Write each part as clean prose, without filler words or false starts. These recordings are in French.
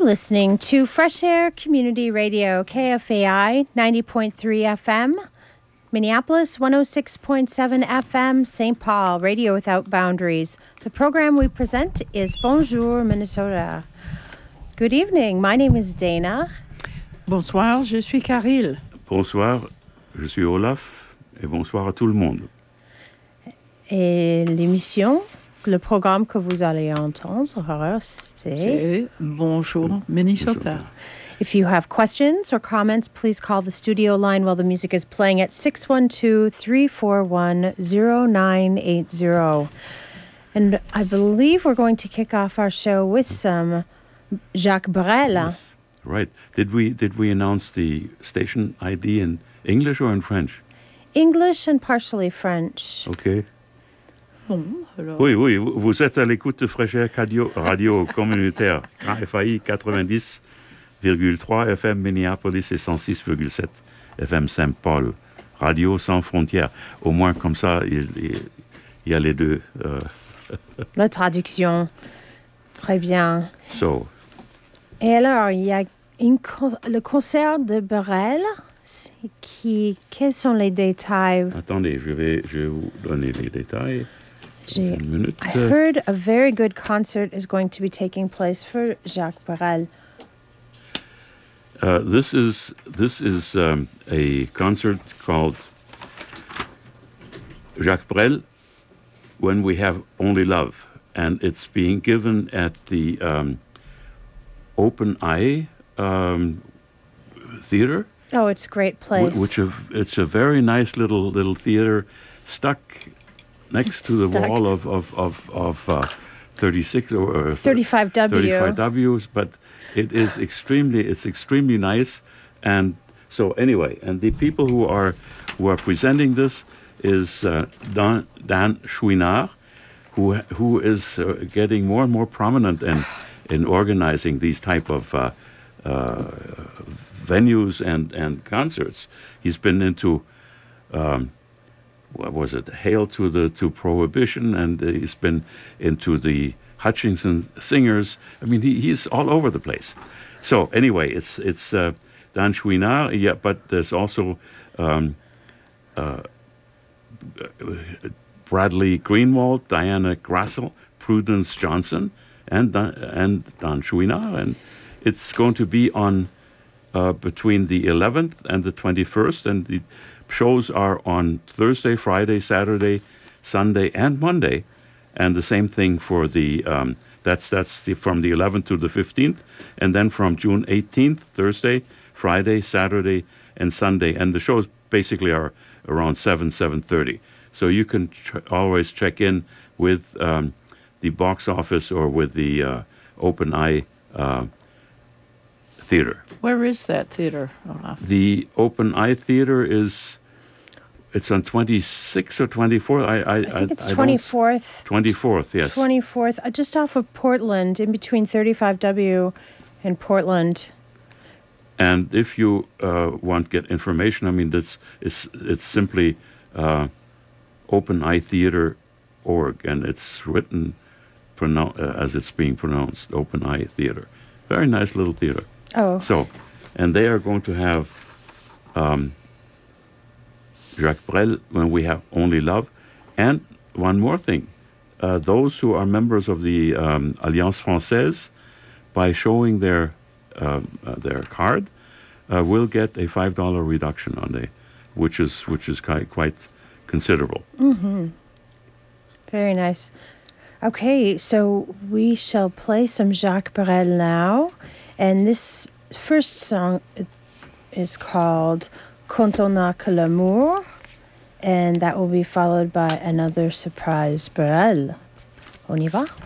listening to Fresh Air Community Radio, KFAI 90.3 FM, Minneapolis 106.7 FM, St. Paul, Radio Without Boundaries. The program we present is Bonjour Minnesota. Good evening, my name is Dana. Bonsoir, je suis Caril. Bonsoir, je suis Olaf, et bonsoir à tout le monde. Et l'émission, le programme que vous allez entendre, c'est Bonjour Minnesota. If you have questions or comments, please call the studio line while the music is playing at 612-341-0980. And I believe we're going to kick off our show with some Jacques Brel. Yes, right. Did we announce the station ID in English or in French? English and partially French. Okay. Bon, alors. Oui, vous êtes à l'écoute de Fresh Air Radio communautaire, KFAI 90,3 FM Minneapolis et 106,7 FM Saint-Paul. Radio sans frontières. Au moins, comme ça, il y a les deux. La traduction. Très bien. So. Et alors, il y a le concert de Brel. Quels sont les détails? Attendez, je vais vous donner les détails. I heard a very good concert is going to be taking place for Jacques Brel. This is a concert called Jacques Brel, When We Have Only Love, and it's being given at the Open Eye Theater. Oh, it's a great place. It's a very nice little theater stuck next to the wall of 36 or 35W. 35Ws, but it's extremely nice. And so anyway, and the people who are presenting this is Dan Chouinard, who is getting more and more prominent in organizing these type of venues and concerts. He's been into what was it? Hail to Prohibition, and he's been into the Hutchinson Singers. I mean, he's all over the place. So anyway, it's Dan Chouinard, yeah, but there's also Bradley Greenwald, Diana Grassel, Prudence Johnson, and Dan Chouinard, and it's going to be on between the 11th and the 21st, and the shows are on Thursday, Friday, Saturday, Sunday, and Monday, and the same thing for the that's from the 11th to the 15th, and then from June 18th, Thursday, Friday, Saturday, and Sunday, and the shows basically are around 7:30. So you can always check in with the box office or with the Open Eye Theater. Where is that theater, Olaf? The Open Eye Theater it's on 26th or 24th. I think it's 24th. 24th, yes. 24th, just off of Portland, in between 35W and Portland. And if you want to get information, I mean, it's simply OpenEyeTheater.org, and it's written as it's being pronounced, Open Eye Theater. Very nice little theater. Oh. So, and they are going to have Jacques Brel, When We Have Only Love, and one more thing. Those who are members of the Alliance Française, by showing their card, will get a $5 reduction on which is quite considerable. Mm-hmm. Very nice. Okay, so we shall play some Jacques Brel now. And this first song is called Quand on n'a que l'amour, and that will be followed by another surprise Brel. On y va?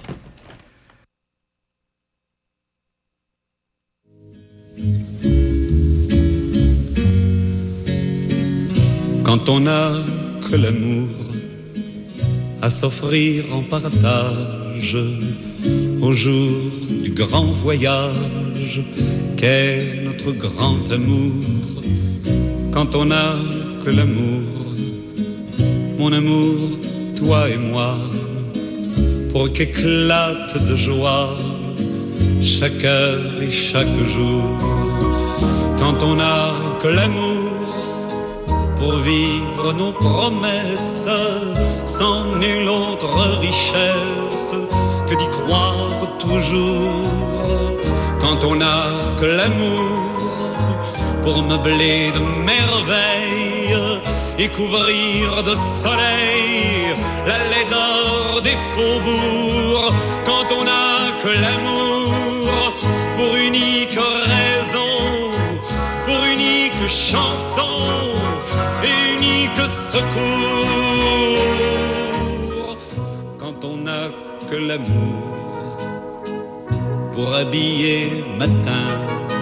Quand on n'a que l'amour à s'offrir en partage au jour du grand voyage qu'est notre grand amour. Quand on n'a que l'amour, mon amour, toi et moi, pour qu'éclate de joie chaque heure et chaque jour. Quand on n'a que l'amour pour vivre nos promesses, sans nulle autre richesse que d'y croire toujours. Quand on n'a que l'amour pour meubler de merveilles et couvrir de soleil la laideur des faubourgs. Quand on n'a que l'amour pour unique raison, pour unique chanson et unique secours. Quand on n'a que l'amour pour habiller matin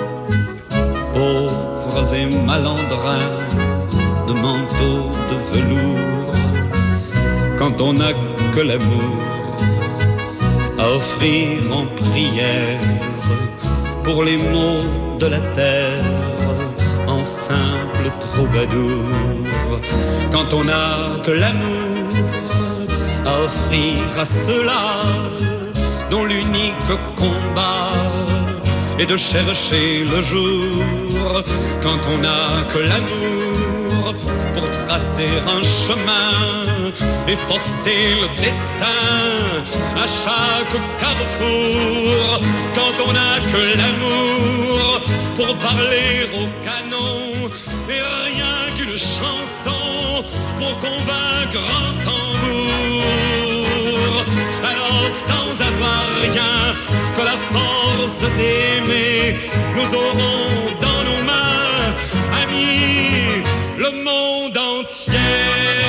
pauvres et malandrins de manteaux de velours. Quand on n'a que l'amour à offrir en prière pour les maux de la terre en simple troubadour. Quand on n'a que l'amour à offrir à ceux-là dont l'unique combat est de chercher le jour. Quand on n'a que l'amour pour tracer un chemin et forcer le destin à chaque carrefour. Quand on n'a que l'amour pour parler au canon et rien qu'une chanson pour convaincre un tambour. Alors sans avoir rien que la force d'aimer, nous aurons dans nos mains, amis, le monde entier.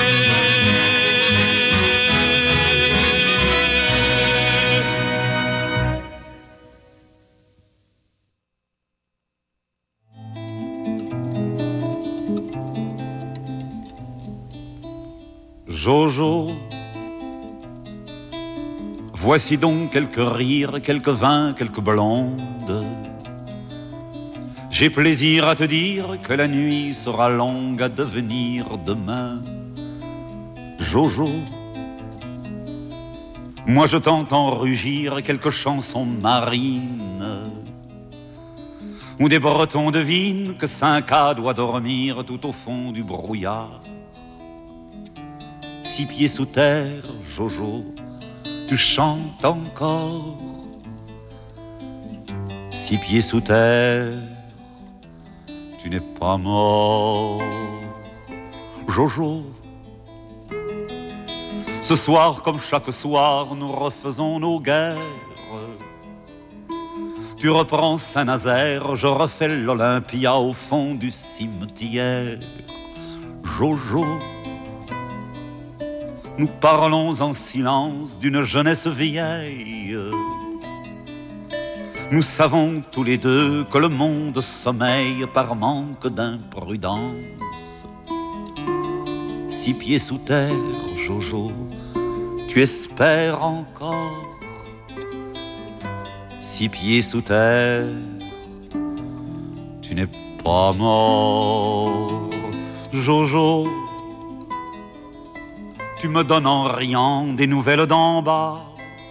Jojo, voici donc quelques rires, quelques vins, quelques blondes. J'ai plaisir à te dire que la nuit sera longue à devenir demain. Jojo, moi je t'entends rugir quelques chansons marines où des Bretons devinent que 5A doit dormir tout au fond du brouillard. 6 pieds sous terre, Jojo, tu chantes encore. 6 pieds sous terre, tu n'es pas mort. Jojo, ce soir comme chaque soir, nous refaisons nos guerres. Tu reprends Saint-Nazaire, je refais l'Olympia au fond du cimetière. Jojo, nous parlons en silence d'une jeunesse vieille. Nous savons tous les deux que le monde sommeille par manque d'imprudence. 6 pieds sous terre, Jojo, tu espères encore. 6 pieds sous terre, tu n'es pas mort. Jojo, tu me donnes en riant des nouvelles d'en bas.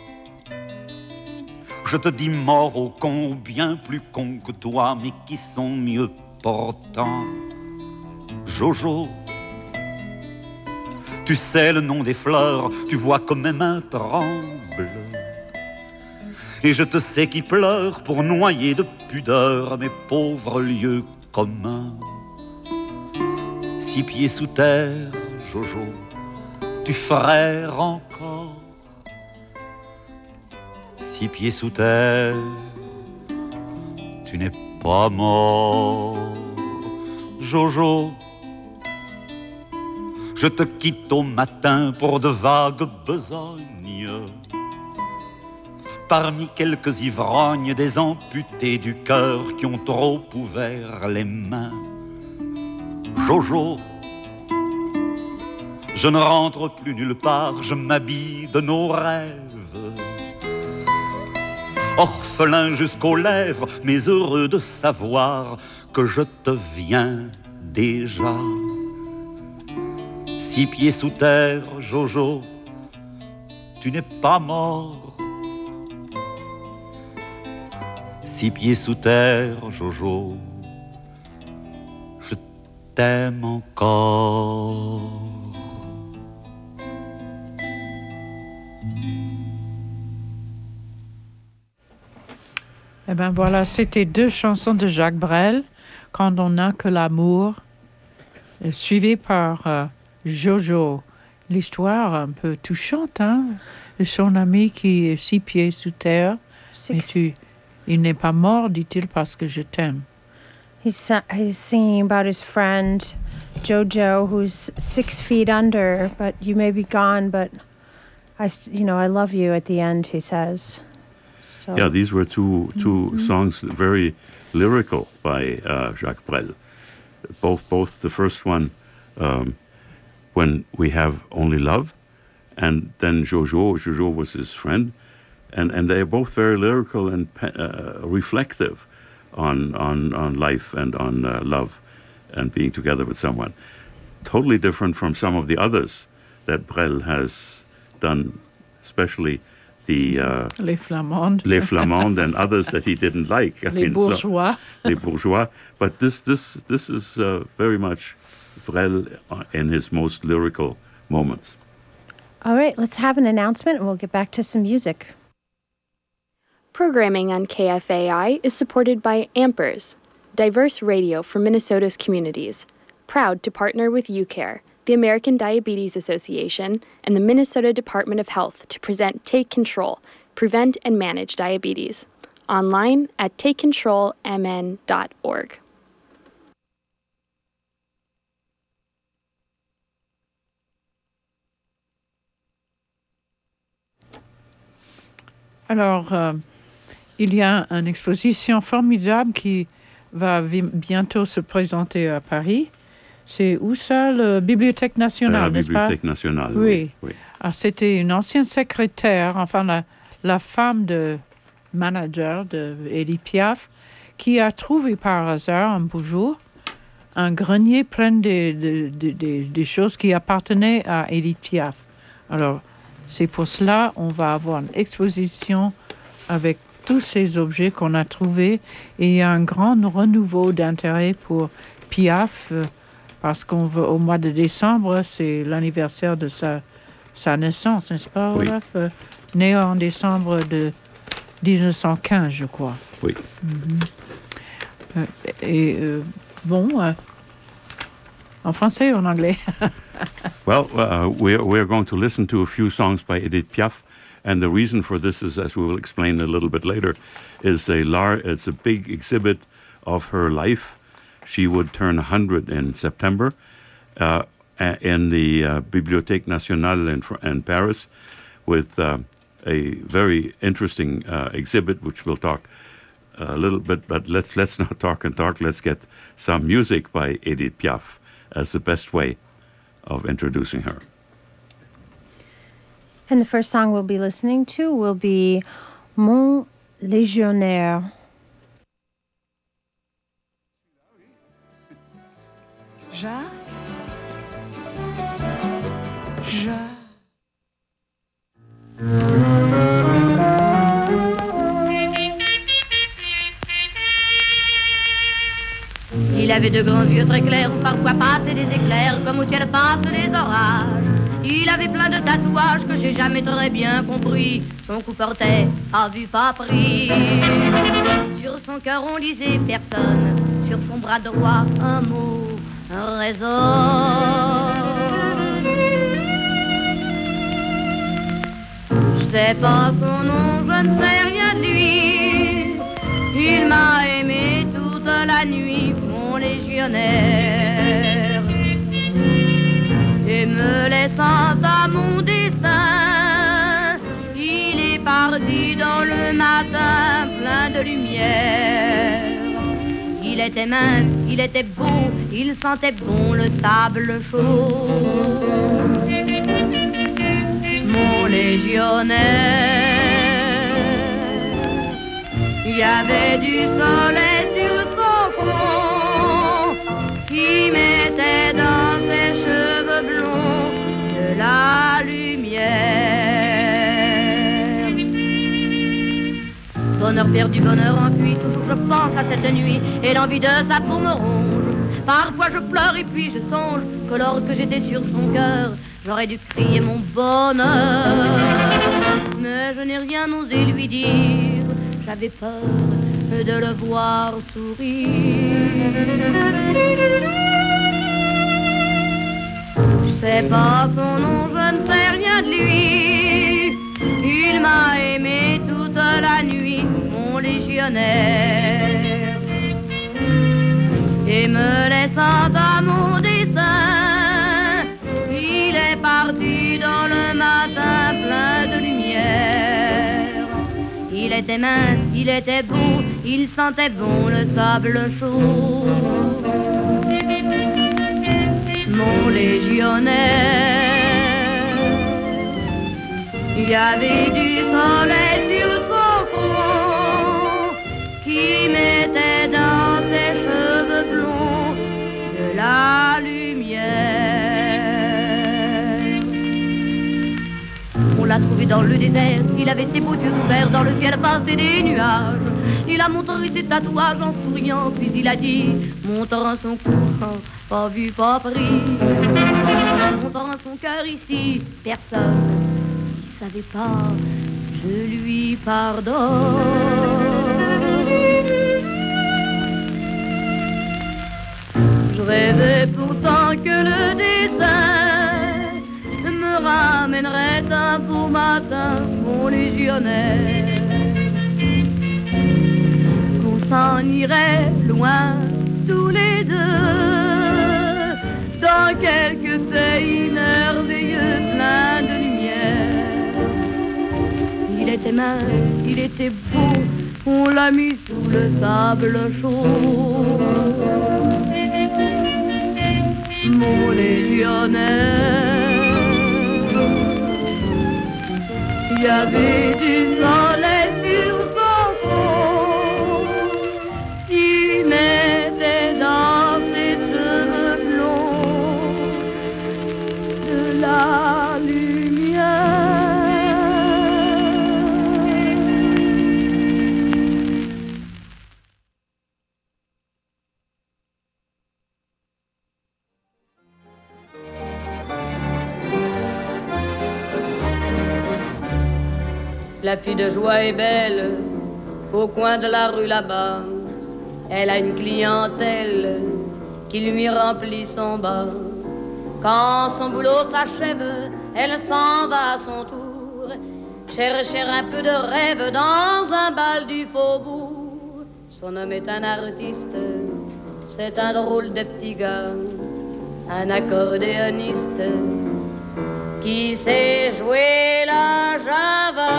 Je te dis mort aux cons, bien plus cons que toi, mais qui sont mieux portants. Jojo, tu sais le nom des fleurs, tu vois que mes mains tremblent. Et je te sais qui pleure pour noyer de pudeur mes pauvres lieux communs. 6 pieds sous terre, Jojo, tu frères encore. 6 pieds sous terre, tu n'es pas mort. Jojo, je te quitte au matin pour de vagues besognes. Parmi quelques ivrognes, des amputés du cœur qui ont trop ouvert les mains. Jojo, je ne rentre plus nulle part, je m'habille de nos rêves. Orphelin jusqu'aux lèvres, mais heureux de savoir que je te viens déjà. 6 pieds sous terre, Jojo, tu n'es pas mort. Six pieds sous terre, Jojo, je t'aime encore. Eh bien voilà, c'était 2 chansons de Jacques Brel, Quand on n'a que l'amour, suivi par Jojo. L'histoire un peu touchante, hein, de son ami qui est 6 pieds sous terre. Mais il n'est pas mort, dit-il, parce que je t'aime. He's singing about his friend Jojo, who's 6 feet under, but you may be gone, but I love you at the end, he says. So. Yeah, these were two songs, very lyrical by Jacques Brel. Both the first one, When We Have Only Love, and then Jojo was his friend, and they are both very lyrical and reflective on life and on love and being together with someone. Totally different from some of the others that Brel has done, especially the Les Flamandes. Les Flamandes and others that he didn't like. Les Bourgeois. Les Bourgeois. But this is very much Brel in his most lyrical moments. All right, let's have an announcement and we'll get back to some music. Programming on KFAI is supported by Ampers, diverse radio for Minnesota's communities, proud to partner with UCARE, the American Diabetes Association, and the Minnesota Department of Health to present Take Control, Prevent and Manage Diabetes, online at takecontrolmn.org. Alors, il y a une exposition formidable qui va bientôt se présenter à Paris. C'est où ça, la Bibliothèque nationale, n'est-ce pas? La Bibliothèque nationale, oui. Oui. Alors, c'était une ancienne secrétaire, enfin la femme de manager d'Édith Piaf, qui a trouvé par hasard un beau jour un grenier plein des choses qui appartenaient à Édith Piaf. Alors, c'est pour cela qu'on va avoir une exposition avec tous ces objets qu'on a trouvés. Et il y a un grand renouveau d'intérêt pour Piaf, parce qu'au mois de décembre, c'est l'anniversaire de sa naissance, n'est-ce pas, Olaf? Oui. Né en décembre de 1915, je crois. Oui. En français ou en anglais? Well, we're going to listen to a few songs by Edith Piaf, and the reason for this is, as we will explain a little bit later, it's a big exhibit of her life. She would turn 100 in September in the Bibliothèque Nationale in Paris, with a very interesting exhibit, which we'll talk a little bit. But let's not talk and talk. Let's get some music by Edith Piaf as the best way of introducing her. And the first song we'll be listening to will be Mon Légionnaire. Jacques. Il avait de grands yeux très clairs où parfois passaient des éclairs comme au ciel passent les orages. Il avait plein de tatouages que j'ai jamais très bien compris. Son cou portait pas vu pas pris. Sur son cœur on lisait personne. Sur son bras droit un mot résonne. Je sais pas son nom, je ne sais rien de lui. Il m'a aimé toute la nuit, mon légionnaire. Et me laissant à mon destin, il est parti dans le matin plein de lumière. Il était mince, il était beau, il sentait bon le sable chaud. Mon légionnaire, il y avait du soleil sur son front qui mettait dans ses cheveux blonds de la lumière. bonheur perdu, bonheur enfui, toujours je pense à cette nuit et l'envie de sa peau me ronge. Parfois je pleure et puis je songe que lorsque j'étais sur son cœur, j'aurais dû crier mon bonheur. Mais je n'ai rien osé lui dire, j'avais peur de le voir sourire. Je sais pas son nom, je ne sais rien de lui. Il m'a aimé toute la nuit, mon légionnaire. Et me laissant à mon dessein, il est parti dans le matin plein de lumière. Il était mince, il était beau, il sentait bon le sable chaud. Mon légionnaire, il y avait du soleil sur son front qui mettait dans ses cheveux blonds de la lumière. On l'a trouvé dans le désert, il avait ses beaux yeux ouverts, dans le ciel passé des nuages. Il a montré ses tatouages en souriant, puis il a dit, montrant son cou, pas vu, pas pris. Montrant son cœur ici, personne ne savait pas, je lui pardonne. Je rêvais pourtant que le destin me ramènerait un beau matin, mon légionnaire. Qu'on s'en irait loin tous les deux, dans quelques pays merveilleux pleins de lumière. Il était mince, il était beau, on l'a mis sous le sable chaud. Mon légionnaire, il y avait du soleil sur son front, il mettait dans ses cheveux blonds de la lumière. La fille de joie est belle, au coin de la rue là-bas. Elle a une clientèle qui lui remplit son bas. Quand son boulot s'achève, elle s'en va à son tour chercher un peu de rêve dans un bal du faubourg. Son homme est un artiste, c'est un drôle de petit gars, un accordéoniste qui sait jouer la java.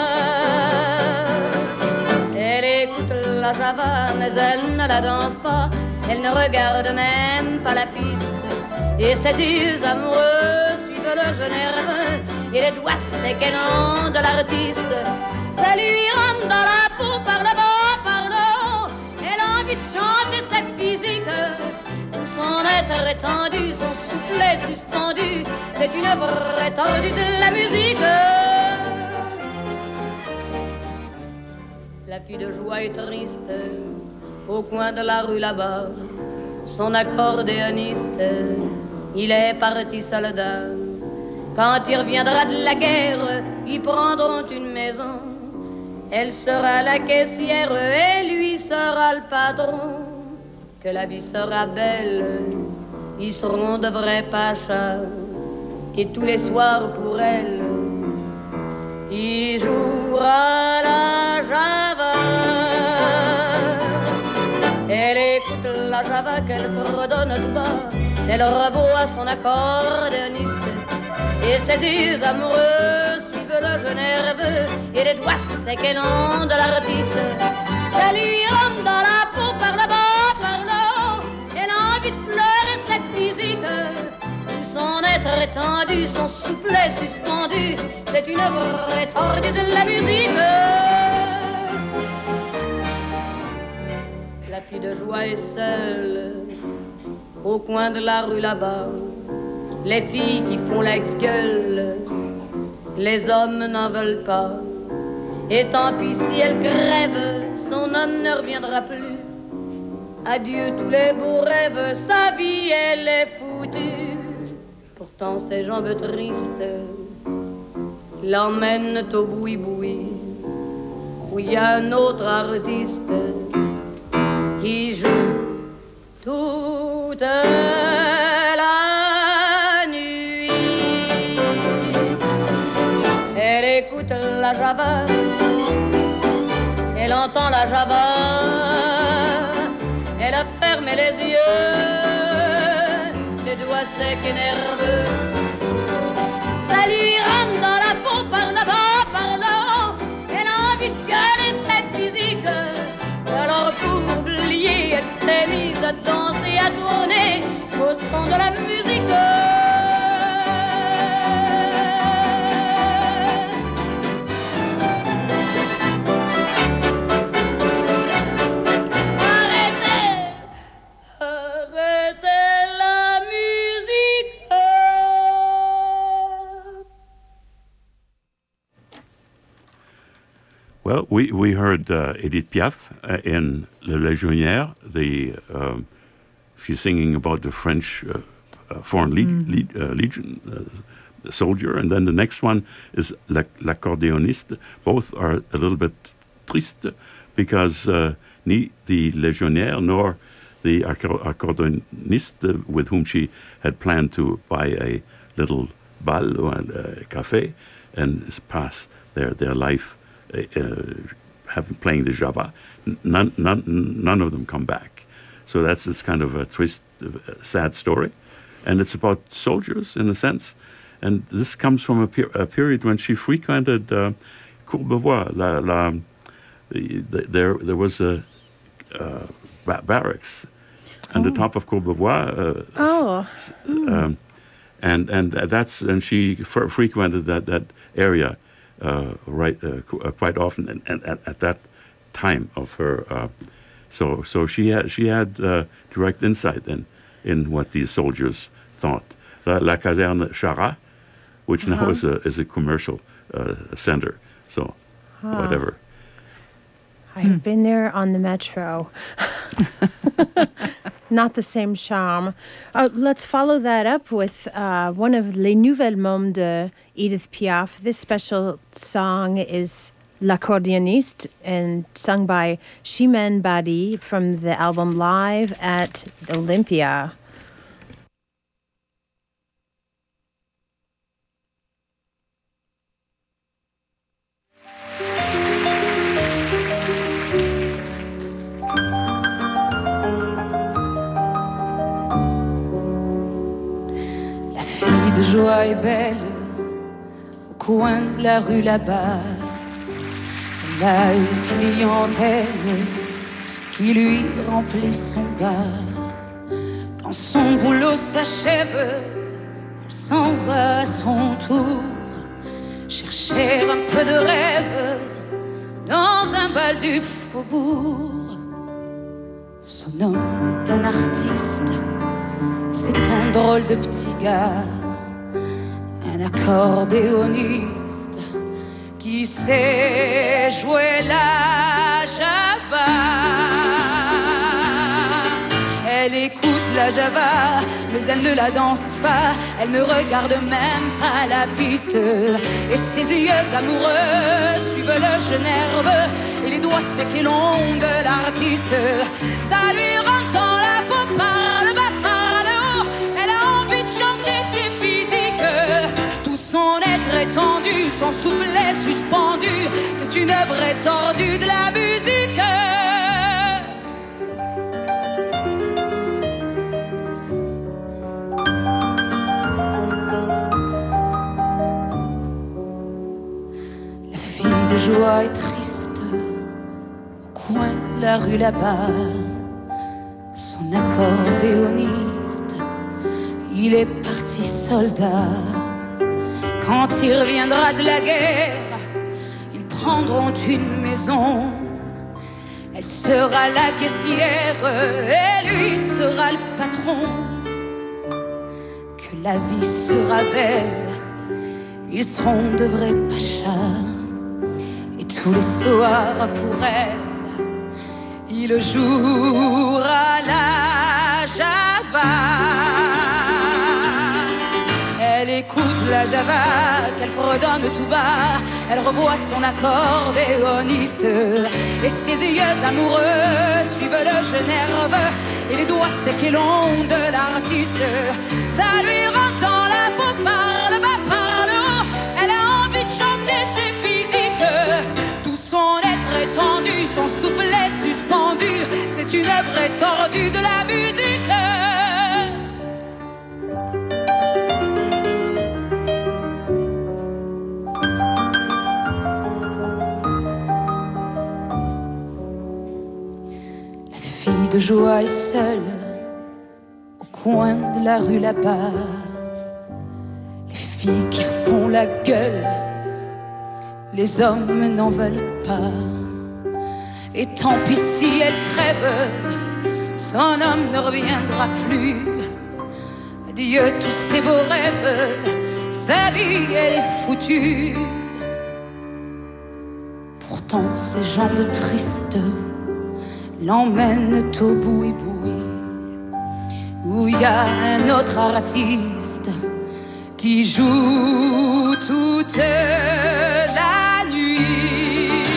Elle écoute la java, mais elle ne la danse pas. Elle ne regarde même pas la piste. Et ses yeux amoureux suivent le jeu nerveux. Et les doigts séquennants de l'artiste, ça lui rentre dans la peau par le bas, par le haut. Elle a envie de chanter cette physique. Son être étendu, son soufflet suspendu, c'est une vraie tordue de la musique. La fille de joie est triste, au coin de la rue là-bas. Son accordéoniste, il est parti soldat. Quand il reviendra de la guerre, ils prendront une maison. Elle sera la caissière et lui sera le patron. Que la vie sera belle, ils seront de vrais pachas. Et tous les soirs pour elle, il jouera la java. Elle écoute la java qu'elle fredonne tout bas. Elle revoit son accordéoniste. Et ses yeux amoureux suivent le jeu nerveux. Et les doigts séquennants de l'artiste, ça lui rentre dans la peau par le bas, par le haut. Elle a envie de pleurer cette physique. Son être étendu, son soufflet suspendu, c'est une vraie tordue de la musique. La fille de joie est seule, au coin de la rue là-bas. Les filles qui font la gueule, les hommes n'en veulent pas. Et tant pis si elle crève, son homme ne reviendra plus. Adieu tous les beaux rêves, sa vie elle est foutue. Pourtant ses jambes tristes l'emmènent au boui-boui, où il y a un autre artiste qui joue toute la nuit. Elle écoute la java, elle entend la java, elle a fermé les yeux, les doigts secs et nerveux. Ça lui rentre dans la peau par là-bas, par là-haut. Elle a envie de garder cette physique. Alors pour oublier, elle s'est mise à danser, à tourner au son de la musique. Well, we heard Edith Piaf in Le Légionnaire. She's singing about the French Foreign Legion soldier, and then the next one is L'Accordéoniste. Both are a little bit triste because neither the Légionnaire nor the Accordéoniste, with whom she had planned to buy a little bal or a café and pass their life playing the java, none of them come back. So it's kind of a twist, sad story, and it's about soldiers in a sense. And this comes from a period when she frequented Courbevoie. There was a barracks on the top of Courbevoie. And she frequented that area. Quite often, and at that time of her, so she had direct insight in what these soldiers thought. La Caserne Charat, which now is a commercial center. So whatever. I've been there on the metro. Not the same charm. Let's follow that up with one of Les Nouvelles Mômes de Edith Piaf. This special song is L'Accordéoniste and sung by Chimène Badi from the album Live at Olympia. De joie est belle au coin de la rue là-bas. Elle a une clientèle qui lui remplit son bar. Quand son boulot s'achève, elle s'en va à son tour chercher un peu de rêve dans un bal du faubourg. Son homme est un artiste, c'est un drôle de petit gars, un accordéoniste qui sait jouer la java. Elle écoute la java, mais elle ne la danse pas, elle ne regarde même pas la piste. Et ses yeux amoureux suivent le jeu nerveux et les doigts secs et longs de l'artiste. Ça lui rentre dans la peau par le bas, par le haut. Elle a envie de chanter, c'est physique. Tout son être étendu, son souffle est suspendu. C'est une œuvre étendue de la musique. La fille de joie est triste au coin de la rue là-bas. Son accordéoniste, il est parti soldat. Quand il reviendra de la guerre, ils prendront une maison. Elle sera la caissière et lui sera le patron. Que la vie sera belle, ils seront de vrais pachas. Et tous les soirs pour elle. Il joue à la java. Elle écoute la java qu'elle fredonne tout bas. Elle revoit son accordéoniste et ses yeux amoureux suivent le jeu nerveux et les doigts secs et longs de l'artiste. Ça lui rentre dans la peau par le bas, par le haut. Elle a envie de chanter, c'est physique. Tout son être étendu, son souffle est suspendu. C'est une œuvre étendue de la musique. De joie est seule au coin de la rue là-bas. Les filles qui font la gueule, les hommes n'en veulent pas. Et tant pis si elle crève, son homme ne reviendra plus. Adieu tous ses beaux rêves, sa vie elle est foutue. Pourtant ses jambes tristes l'emmène au boui-boui, où il y a un autre artiste qui joue toute la nuit.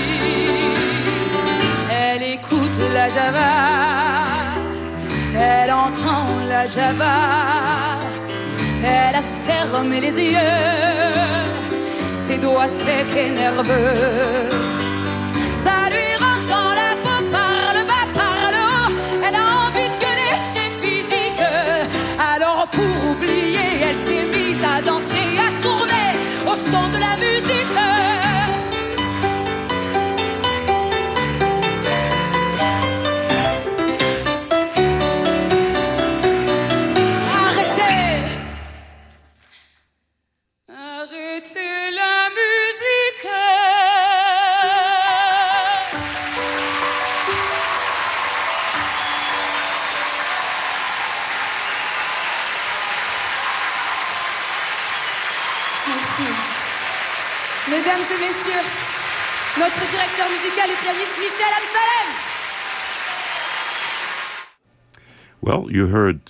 Elle écoute la java, elle entend la java, elle a fermé les yeux, ses doigts secs et nerveux. Ça lui rentre dans la peau par le bas, par le haut. Elle a envie de gueuler, c'est physique. Alors pour oublier, elle s'est mise à danser, à tourner au son de la musique. Arrêtez, arrêtez la musique. Mesdames et messieurs, notre directeur musical et pianiste Michel Amsalem. Well, you heard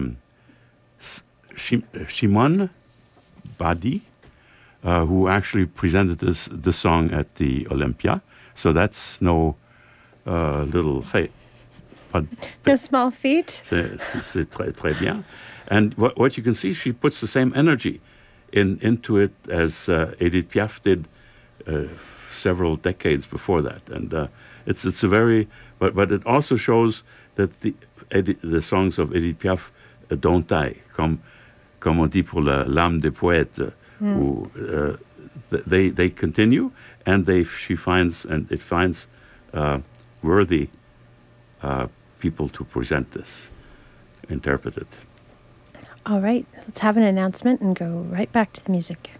Shimon Badi, who actually presented this song at the Olympia. So that's no little feat. No small feat. C'est très, très bien. And what you can see, she puts the same energy into it as Edith Piaf did several decades before that, and it's a very but it also shows that the songs of Edith Piaf don't die, comme on dit pour l'âme des poètes, où they continue, and it finds worthy people to present this, interpret it. All right, let's have an announcement and go right back to the music.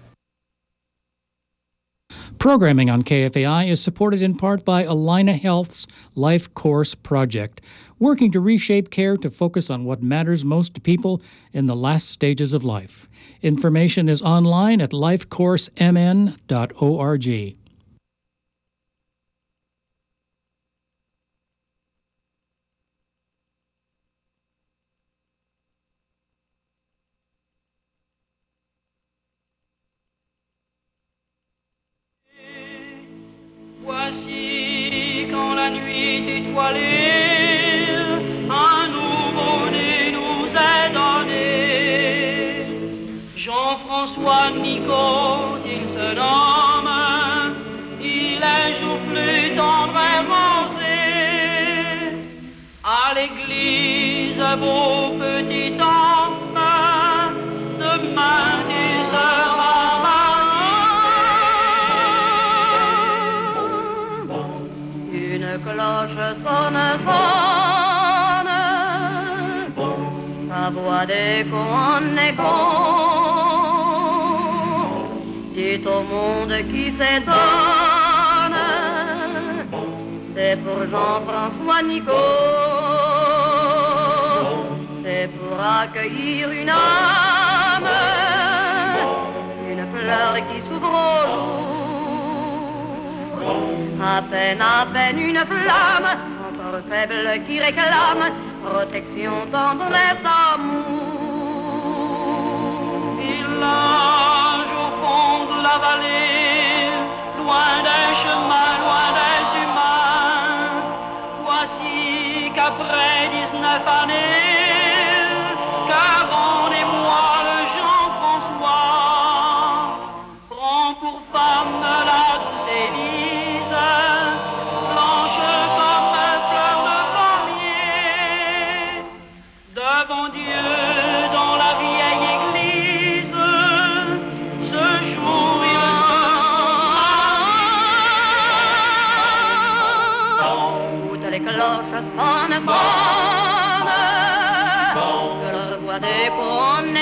Programming on KFAI is supported in part by Allina Health's Life Course Project, working to reshape care to focus on what matters most to people in the last stages of life. Information is online at lifecoursemn.org. Voici quand la nuit étoilée, un nouveau-né nous est donné. Jean-François Nicot, il se nomme, il est joufflu, tendre et rosé. À l'église, beau petit enfant, demain 10 heures à une cloche sonne, sonne, sa voix d'écho en écho, dit au monde qui s'étonne, c'est pour Jean-François Nicot, c'est pour accueillir une âme, une fleur qui s'ouvre au jour. À peine une flamme, encore faible qui réclame protection, tendresse, amour. Village au fond de la vallée, loin des chemins, loin des humains. Voici qu'après 19 années, qu'avant des mois le Jean-François prend pour femme la douce Élise, blanche comme fleur de pommier, devant Dieu dans la vieille église. Ce jour il se toutes les cloches sonnent, que leur voix déconne,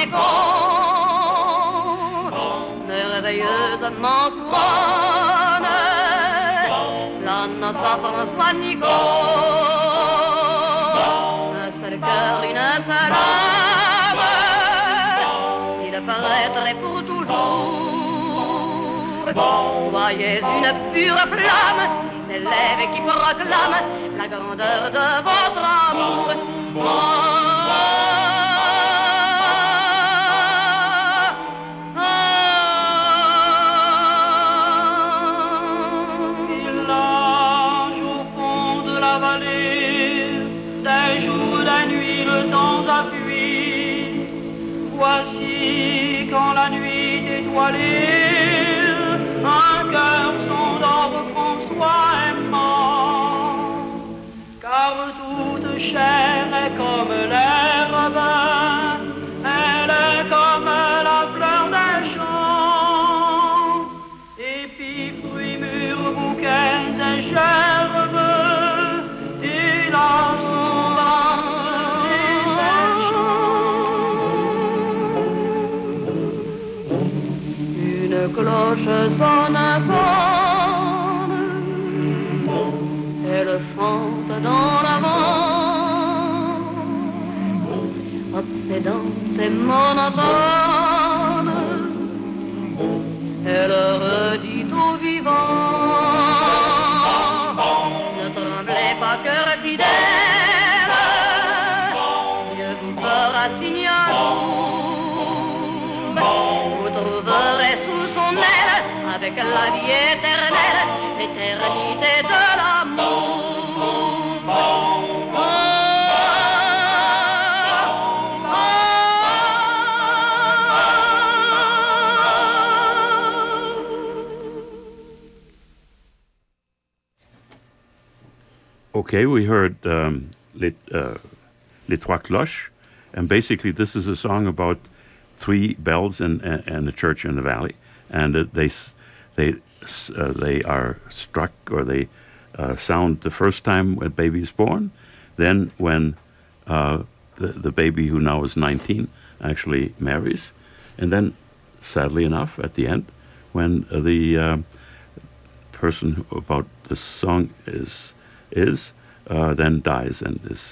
merveilleusement sonne la noce à François Nicole. Un seul cœur, une seule âme, s'il paraîtrait pour toujours. Voyez une pure flamme qui s'élève et qui proclame la grandeur de votre amour. Village au fond de la vallée, des jours, des nuits, le temps a fui. Voici quand la nuit étoilée, un cœur s'endort, François aimant, car toute chair est comme l'herbe, elle est comme la fleur des champs, épis, fruits, mûrs, bouquets et gerbes, il a son lance et ses chants. Une cloche sonne, elle chante dans l'avant, obsédante et monotone, elle redit aux vivants, ne tremblez pas, cœur fidèle, Dieu vous fera signe d'amour. Vous trouverez sous son aile, avec la vie éternelle, l'éternité de l'amour. Okay, we heard Les Trois Cloches, and basically this is a song about three bells and a church in the valley, and they are struck, or they sound the first time when baby is born, then when the baby, who now is 19, actually marries, and then, sadly enough, at the end, when the person about the song is then dies and is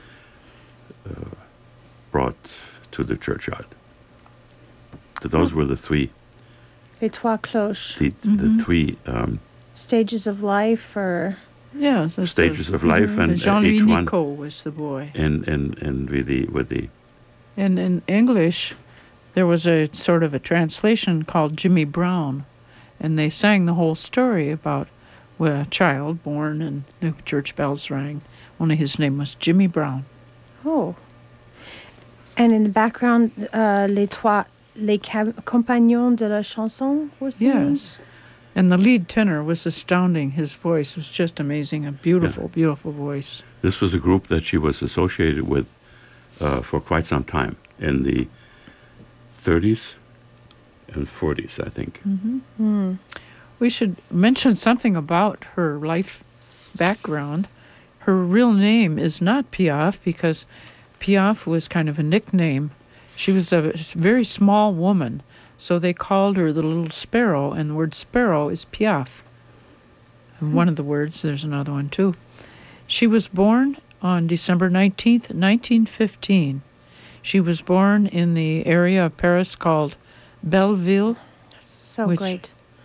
brought to the churchyard. So those were the three. Les Trois Cloches. The three stages of life, or yes, stages of life, and Jean-Louis each one Nicot was the boy. And with the. And in English, there was a sort of a translation called Jimmy Brown, and they sang the whole story about a child born and the church bells rang. Only his name was Jimmy Brown. Oh. And in the background, les compagnons de la chanson were singing? Yes. And the lead tenor was astounding. His voice was just amazing. A beautiful, beautiful voice. This was a group that she was associated with for quite some time, in the 30s and 40s, I think. We should mention something about her life background. Her real name is not Piaf, because Piaf was kind of a nickname. She was a very small woman, so they called her the little sparrow, and the word sparrow is Piaf. And one of the words, there's another one too. She was born on December 19th, 1915. She was born in the area of Paris called Belleville. So great.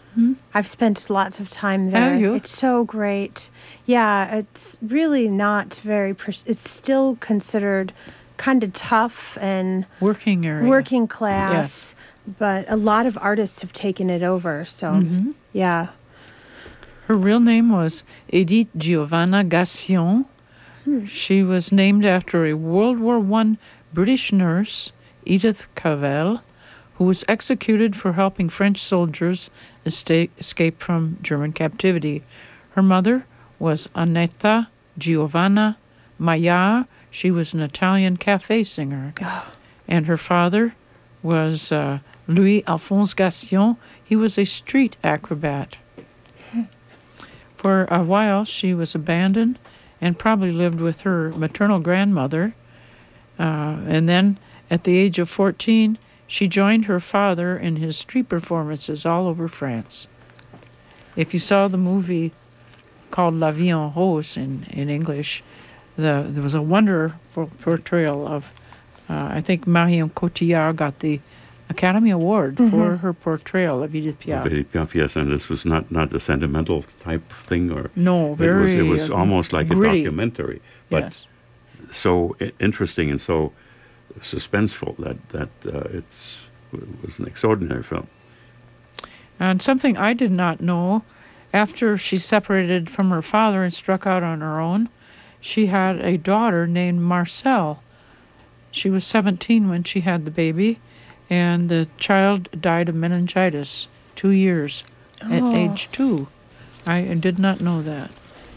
I've spent lots of time there. Have you? It's so great. Yeah, it's really not very. It's still considered kind of tough and working area, working class. But a lot of artists have taken it over. So, yeah. Her real name was Edith Giovanna Gassion. She was named after a World War I British nurse, Edith Cavell, who was executed for helping French soldiers escape from German captivity. Her mother was Annetta Giovanna Maillard. She was an Italian cafe singer. And her father was Louis Alphonse Gassion. He was a street acrobat. For a while, she was abandoned and probably lived with her maternal grandmother. And then, at the age of 14, she joined her father in his street performances all over France. If you saw the movie called La Vie en Rose in English, there was a wonderful portrayal of, I think Marion Cotillard got the Academy Award for her portrayal of Edith Piaf. Edith Piaf, yes, and this was not a sentimental type thing, or no, very. It was almost like gritty. A documentary, but yes. so interesting and so suspenseful that it was an extraordinary film. And something I did not know, after she separated from her father and struck out on her own, she had a daughter named Marcel. She was 17 when she had the baby, and the child died of meningitis 2 years at age 2. I did not know that.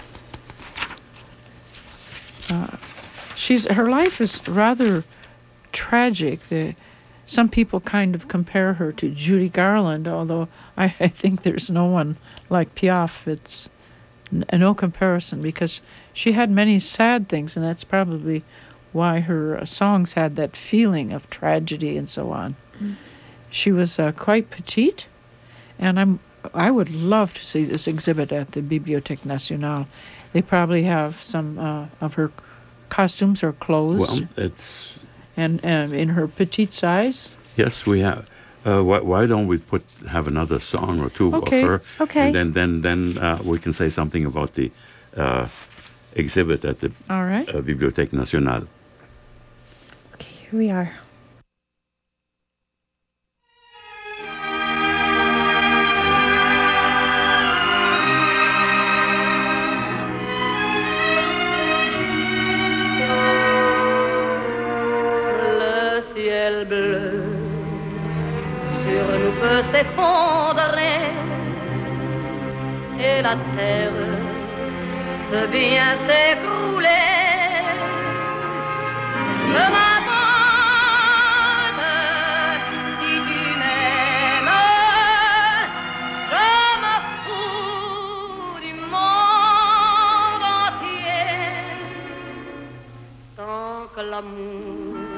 Her life is rather tragic. Some people kind of compare her to Judy Garland, although I think there's no one like Piaf. It's no comparison, because she had many sad things, and that's probably why her songs had that feeling of tragedy and so on. She was quite petite, and I would love to see this exhibit at the Bibliothèque Nationale. They probably have some of her costumes or clothes. Well, it's... And in her petite size? Yes, we have. Why don't we have another song or two of her? Okay. And then we can say something about the exhibit at the All right. Bibliothèque Nationale. Okay, here we are. Ciel bleu sur nous peut s'effondrer et la terre peut bien s'écrouler. Je m'attends si tu m'aimes, je me fous du monde entier tant que l'amour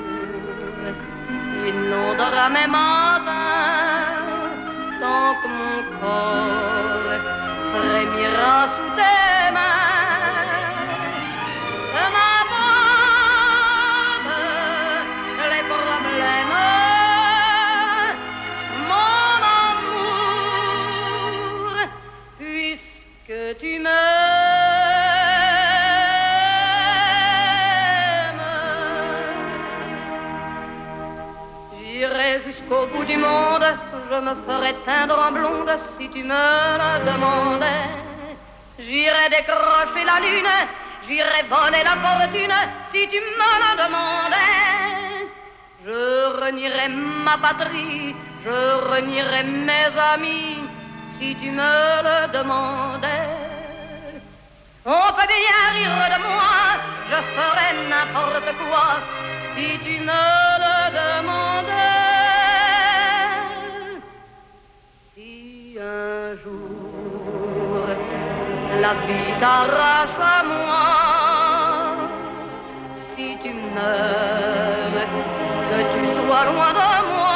inondera mes matins, tant que mon corps frémira sous tes mains. Je m'aborde les problèmes, mon amour, puisque tu jusqu'au bout du monde, je me ferai teindre en blonde si tu me le demandais. J'irai décrocher la lune, j'irai voler la fortune si tu me le demandais. Je renierai ma patrie, je renierai mes amis si tu me le demandais. On peut bien rire de moi, je ferai n'importe quoi si tu me le demandais. Un jour, la vie t'arrache à moi. Si tu meurs, que tu sois loin de moi.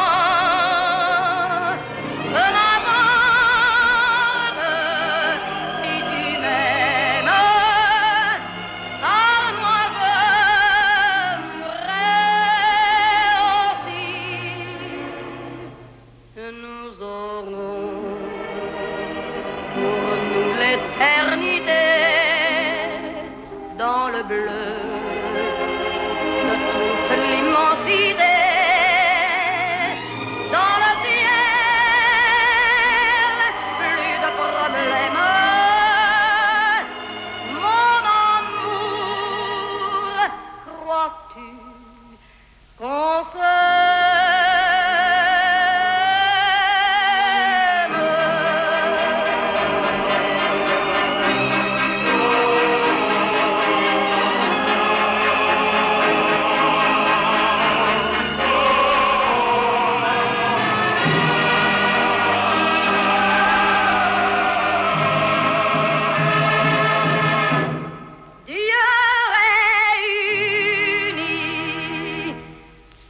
Je m'aborde si tu m'aimes. Car moi je mourrai aussi. Nous aurons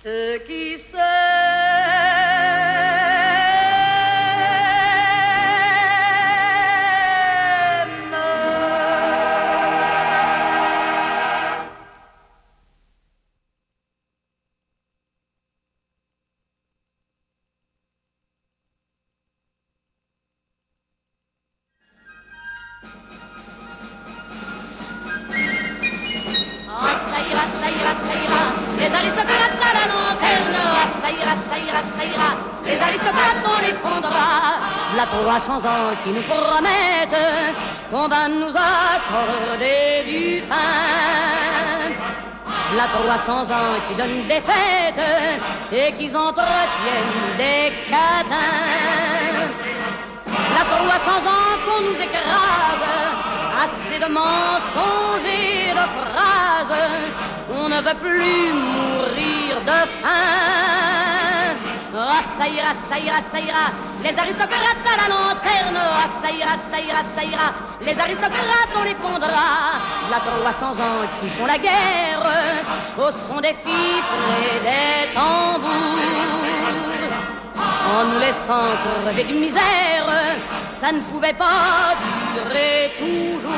ceux qui s'aiment. Les aristocrates à la lanterne, ça ira, les aristocrates on les pondra. V'là 300 ans qui nous promettent qu'on va nous accorder du pain. V'là 300 ans qui donnent des fêtes et qui entretiennent des catins. V'là 300 ans qu'on nous écrase, assez de mensonges et de phrases. On ne veut plus mourir de faim. Ah, ça ira, les aristocrates à la lanterne. Ah, ça ira, les aristocrates on les pondra. Là 300 ans qui font la guerre au son des fifres et des tambours, en nous laissant crever de misère. Ça ne pouvait pas durer toujours.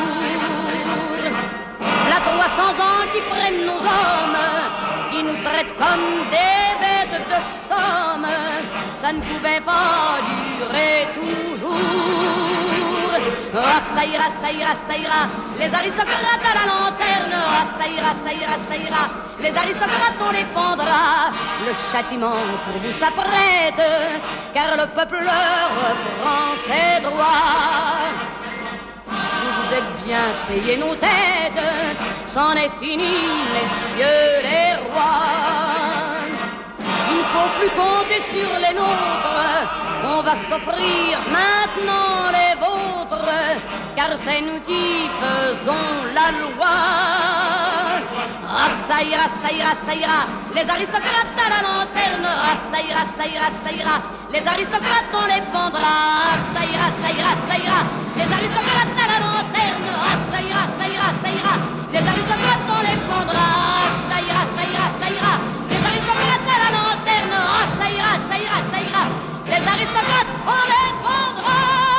Là 300 ans qui prennent nos hommes, qui nous traitent comme des bêtes de somme. Ça ne pouvait pas durer toujours. Ah, ça ira, les aristocrates à la lanterne. Ah, ça ira, les aristocrates on les pendra. Le châtiment pour vous s'apprête, car le peuple leur reprend ses droits. Vous êtes bien payés nos têtes, c'en est fini, messieurs les rois. Il ne faut plus compter sur les nôtres, on va s'offrir maintenant les vôtres, car c'est nous qui faisons la loi. Ah, ça ira, les aristocrates à la lanterne. Ah, ça ira, les aristocrates on les pendra. Ah, ça ira, les aristocrates à la lanterne. Ah, ça ira, les aristocrates on les pendra. Ah, ça ira, les aristocrates à la lanterne. Ah, ça ira, les aristocrates on les pendra.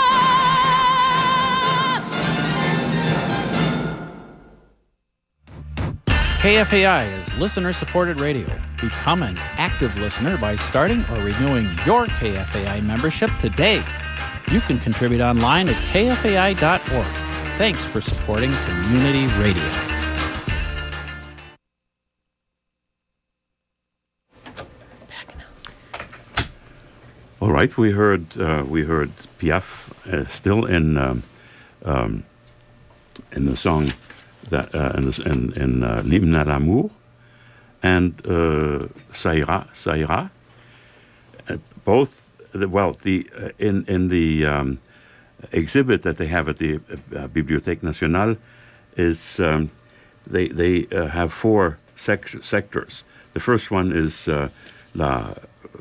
KFAI is listener-supported radio. Become an active listener by starting or renewing your KFAI membership today. You can contribute online at kfai.org. Thanks for supporting community radio. All right, we heard Piaf still in the song that in L'Hymne à l'amour, and Ça ira. Both in the exhibit that they have at the Bibliothèque Nationale is they have four sectors. The first one is La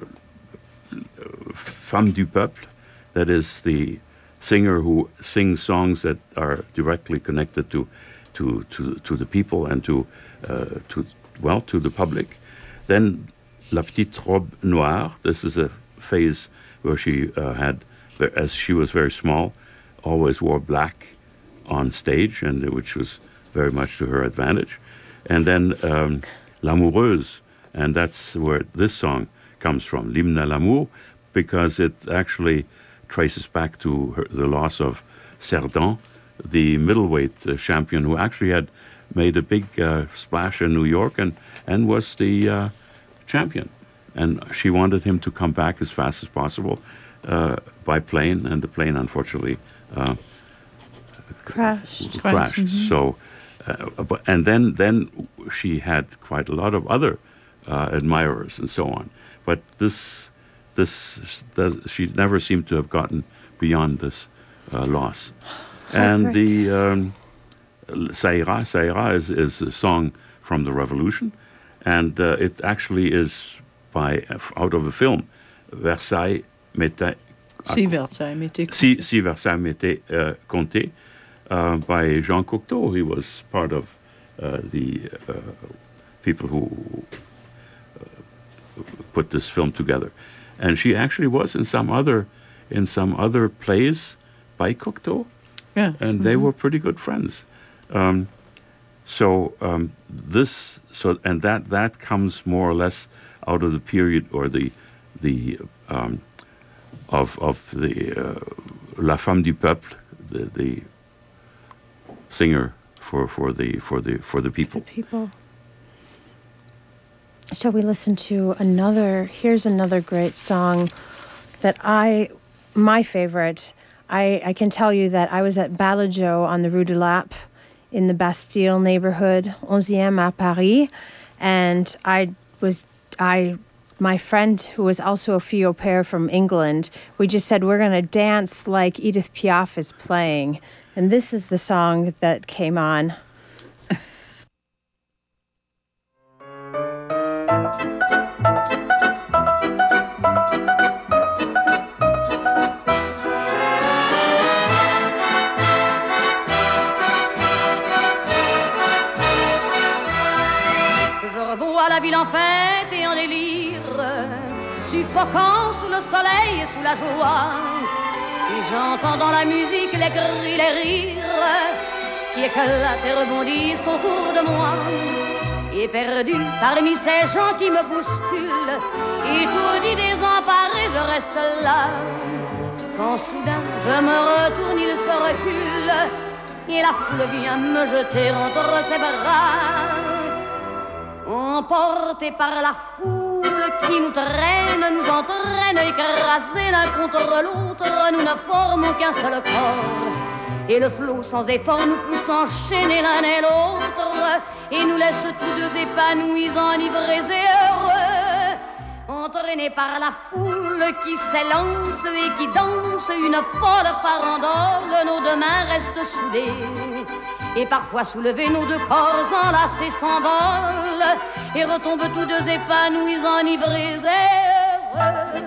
Femme du Peuple, that is the singer who sings songs that are directly connected to the people and to the public. Then La Petite Robe Noire. This is a phase where she had, as she was very small, always wore black on stage, and which was very much to her advantage. And then L'Amoureuse, and that's where this song comes from, L'Hymne à l'amour, because it actually traces back to the loss of Cerdan, the middleweight champion, who actually had made a big splash in New York and was the champion. And she wanted him to come back as fast as possible by plane, and the plane unfortunately crashed. Mm-hmm. So, and then she had quite a lot of other admirers and so on. But she never seemed to have gotten beyond this loss. And the Ça ira is a song from the Revolution, and it actually is out of a film, Versailles m'était Si Versailles m'était Si Versailles m'était compté, by Jean Cocteau. He was part of the people who put this film together. And she actually was in some other plays by Cocteau. Yes. And they were pretty good friends. That comes more or less out of the period or the La Femme du Peuple, the singer for the people. The people. Shall we listen to here's another great song that my favorite. I can tell you that I was at Balajo on the Rue de Lappe in the Bastille neighborhood, 11e à Paris, and my friend, who was also a fille au pair from England, we just said, we're going to dance like Edith Piaf is playing. And this is the song that came on. Je revois la ville en fête et en délire, suffoquant sous le soleil et sous la joie. Et j'entends dans la musique les cris, les rires qui éclatent et rebondissent autour de moi. Et perdu parmi ces gens qui me bousculent, étourdi, désemparé, je reste là. Quand soudain je me retourne, il se recule, et la foule vient me jeter entre ses bras. Emportés par la foule qui nous traîne, nous entraîne, écrasés l'un contre l'autre, nous ne formons qu'un seul corps. Et le flot sans effort nous pousse enchaîner l'un et l'autre, et nous laisse tous deux épanouis, enivrés et heureux. Entraînés par la foule qui s'élance et qui danse une folle farandole, nos deux mains restent soudées. Et parfois soulevés, nos deux corps enlacés s'envolent et retombent tous deux épanouis, enivrés et heureux.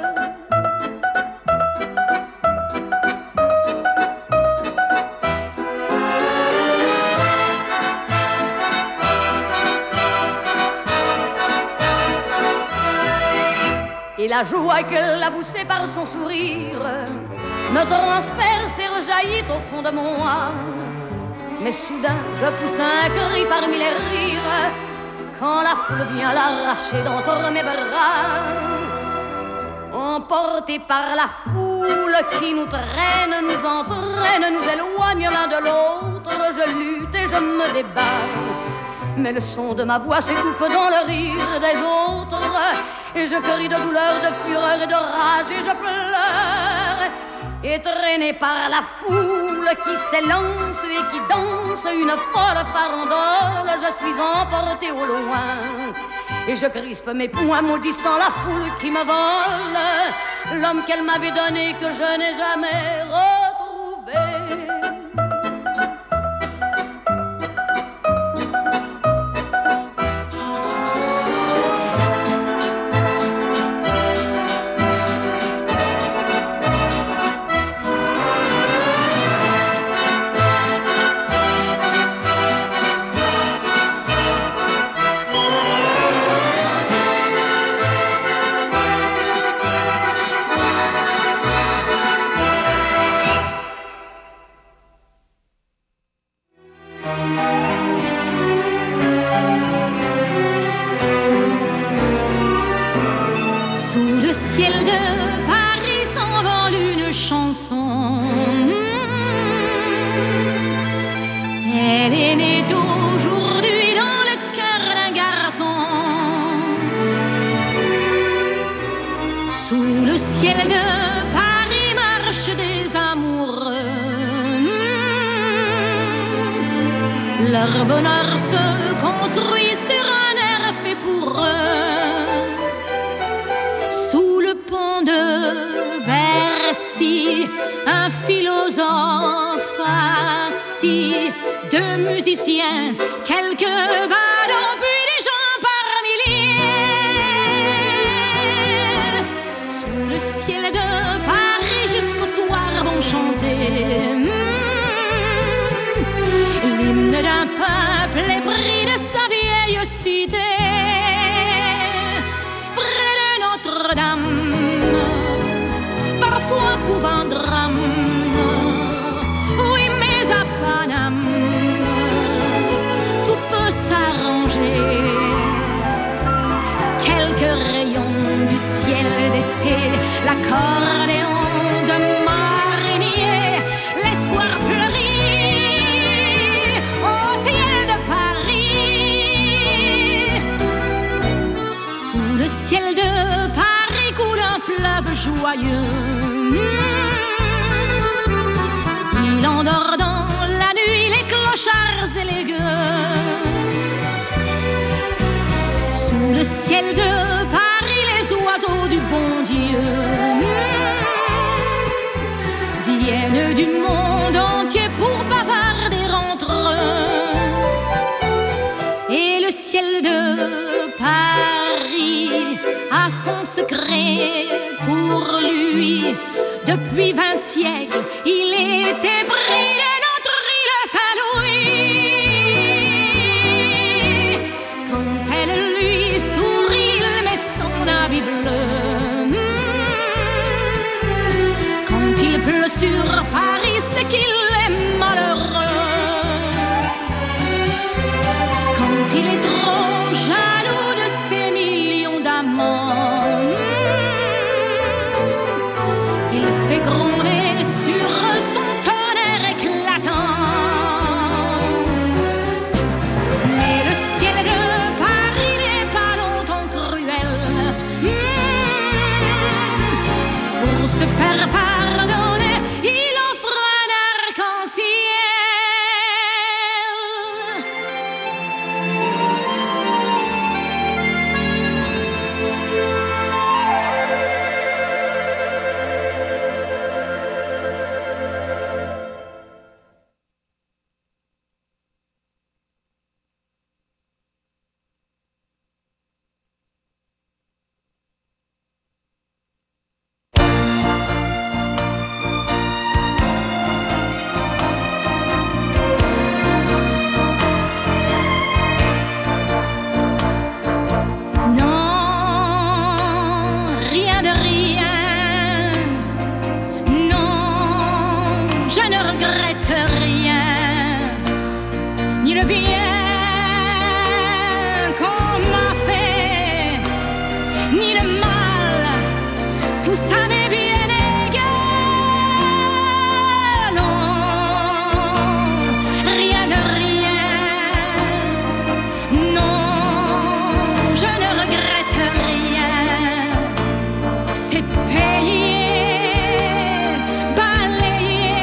Et la joie qu'elle a poussée par son sourire me transperce et rejaillit au fond de moi. Mais soudain, je pousse un cri parmi les rires quand la foule vient l'arracher d'entre mes bras. Emportés par la foule qui nous traîne, nous entraîne, nous éloigne l'un de l'autre, je lutte et je me débat. Mais le son de ma voix s'étouffe dans le rire des autres, et je crie de douleur, de fureur et de rage, et je pleure. Et traîné par la foule qui s'élance et qui danse une folle farandole, je suis emporté au loin. Et je crispe mes poings maudissant la foule qui me vole l'homme qu'elle m'avait donné que je n'ai jamais retrouvé. Leur bonheur se construit sur un air fait pour eux. Sous le pont de Bercy, un philosophe assis, deux musiciens, quelques badauds, puis des gens par milliers. Sous le ciel de Paris jusqu'au soir vont chanter l'hymne d'un peuple épris de sa vieille cité. Près de notre l'accordéon de marinier, l'espoir fleurit au ciel de Paris. Sous le ciel de Paris coule un fleuve joyeux. Il endort dans la nuit les clochards et les gueux. Sous le ciel de Paris, les oiseaux du bon Dieu viennent du monde entier pour bavarder entre eux. Et le ciel de Paris a son secret pour lui. Depuis 20 siècles, il était pris de notre île Saint-Louis. Quand elle lui sourit, il met son habit bleu. Quand il pleut sur Paris, c'est qu'il est malheureux. Quand il est trop jaloux de ses millions d'amants, il fait gronder sur son tonnerre éclatant. Mais le ciel de Paris n'est pas longtemps cruel. Pour se faire pardonner, il offre un arc-en-ciel. Non, rien de rien. Non, je ne regrette rien. Ni le bien qu'on m'a fait, ni le mal. Tout ça m'est bien égal. Non, rien de rien. Non, je ne regrette rien. C'est payé, balayé,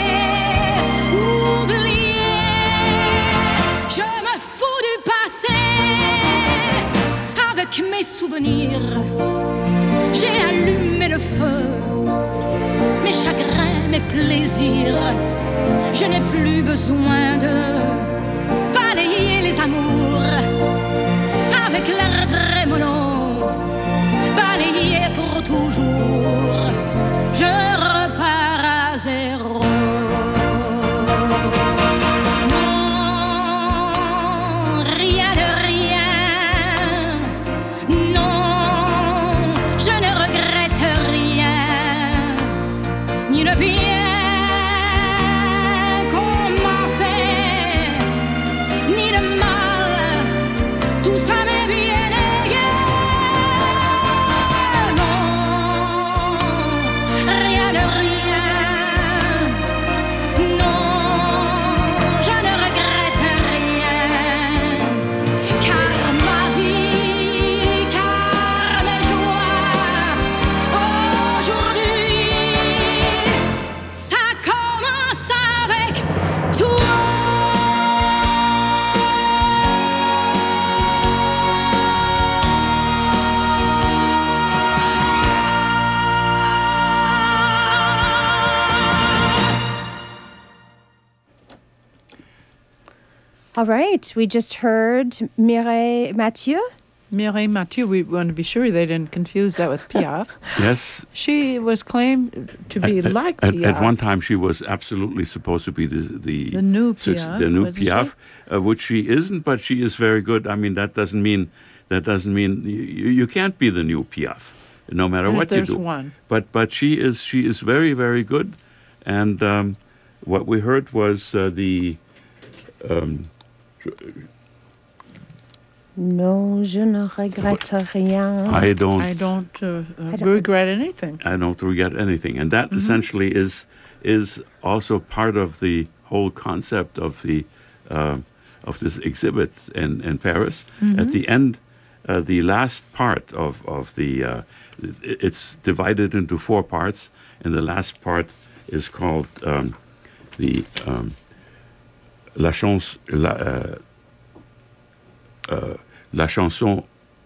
oublié. Je me fous du passé. Avec mes souvenirs, j'ai allumé le feu. Mes chagrins, mes plaisirs, je n'ai plus besoin de balayer les amours avec l'air trémolo, balayé pour toujours. Je repars à zéro. Non, rien de rien. Non, je ne regrette rien. Ni le bien qu'on m'a fait, ni le mal. Tout ça m'est bien égal. Non, rien de rien. Non, je ne regrette rien. Car ma vie, car mes joies, aujourd'hui, ça commence avec toi. All right, we just heard Mireille Mathieu. Mireille Mathieu, we want to be sure they didn't confuse that with Piaf. Yes. She was claimed to be like Piaf. At one time, she was absolutely supposed to be the new Piaf, the new wasn't Piaf, which she isn't, but she is very good. I mean, that doesn't mean you can't be the new Piaf, no matter what you do. There's one. But she is very, very good, and what we heard was Non, je ne regrette rien. I don't regret anything. I don't regret anything. And that essentially is also part of the whole concept of the of this exhibit in Paris. At the end, the last part of the it's divided into 4 parts, and the last part is called la chanson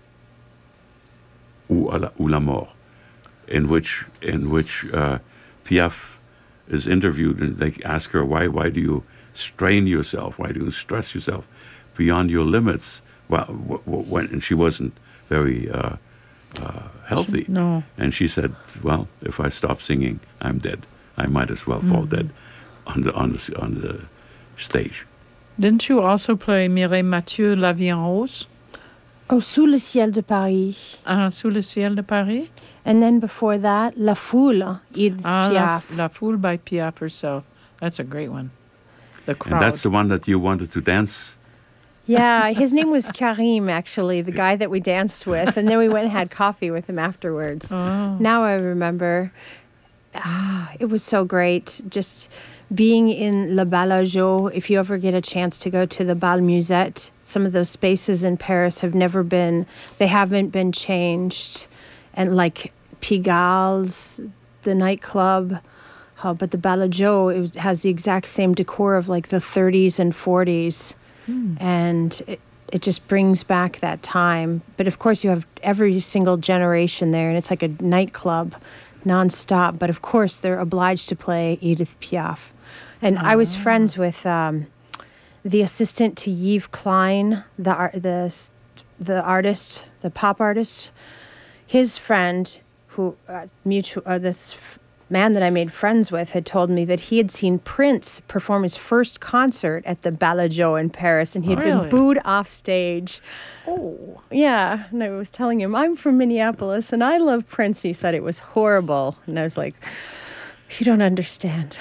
ou la mort, in which Piaf is interviewed, and they ask her, why do you strain yourself? Why do you stress yourself beyond your limits? And she wasn't very healthy. No. And she said, well, if I stop singing, I'm dead. I might as well fall dead on the stage. Didn't you also play Mireille Mathieu, La Vie en Rose? Oh, Sous le ciel de Paris. Sous le ciel de Paris? And then before that, La Foule, Edith Piaf. La Foule by Piaf herself. That's a great one. The crowd. And that's the one that you wanted to dance. Yeah, his name was Karim, actually, the guy that we danced with. And then we went and had coffee with him afterwards. Oh. Now I remember. It was so great just being in Le Balageau. If you ever get a chance to go to the Bal Musette, some of those spaces in Paris they haven't been changed. And like Pigalle, the nightclub, but the Balageau, has the exact same decor of like the 30s and 40s. And it just brings back that time. But of course you have every single generation there, and it's like a nightclub nonstop. But of course they're obliged to play Edith Piaf. And I was friends with the assistant to Yves Klein, the artist, the pop artist. His friend, who this man that I made friends with, had told me that he had seen Prince perform his first concert at the Balageau in Paris, and he had been booed off stage. Oh. Yeah, and I was telling him, I'm from Minneapolis, and I love Prince. He said it was horrible. And I was like, you don't understand.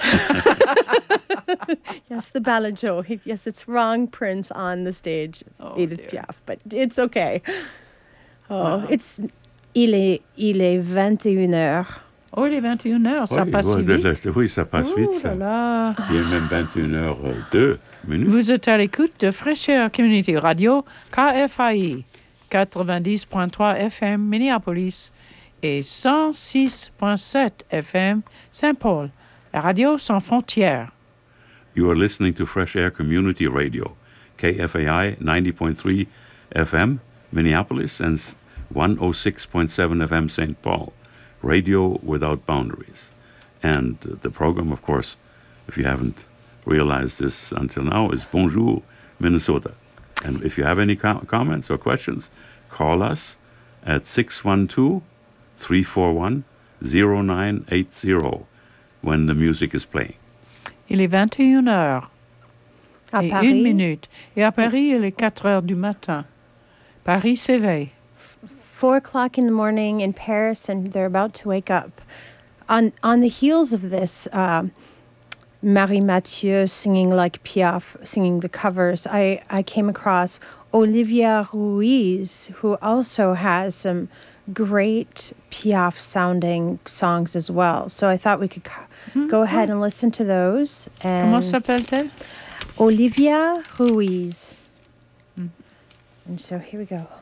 Yes, the Balageau. Yes, it's wrong Prince on the stage, Edith Piaf, but it's okay. Il est 21h. Oh, il est 21h, ça passe vite. Oui, ça passe vite. Ça. Là. Il est même 21h02 minutes. Vous êtes à l'écoute de Fresh Air Community Radio, KFAI, 90.3 FM Minneapolis et 106.7 FM Saint-Paul, la radio sans frontières. You are listening to Fresh Air Community Radio, KFAI 90.3 FM Minneapolis and 106.7 FM St. Paul. Radio without boundaries. And the program, of course, if you haven't realized this until now, is Bonjour, Minnesota. And if you have any comments or questions, call us at 612-341-0980 when the music is playing. Il est 21h à et Paris. 1 minute. Et à Paris, il est 4 heures du matin. Paris s'éveille. 4 o'clock in the morning in Paris, and they're about to wake up. On the heels of this, Marie Mathieu singing like Piaf, singing the covers, I came across Olivia Ruiz, who also has some great Piaf-sounding songs as well. So I thought we could go ahead and listen to those. And Comment s'appelle-t-elle? Olivia Ruiz. And so here we go.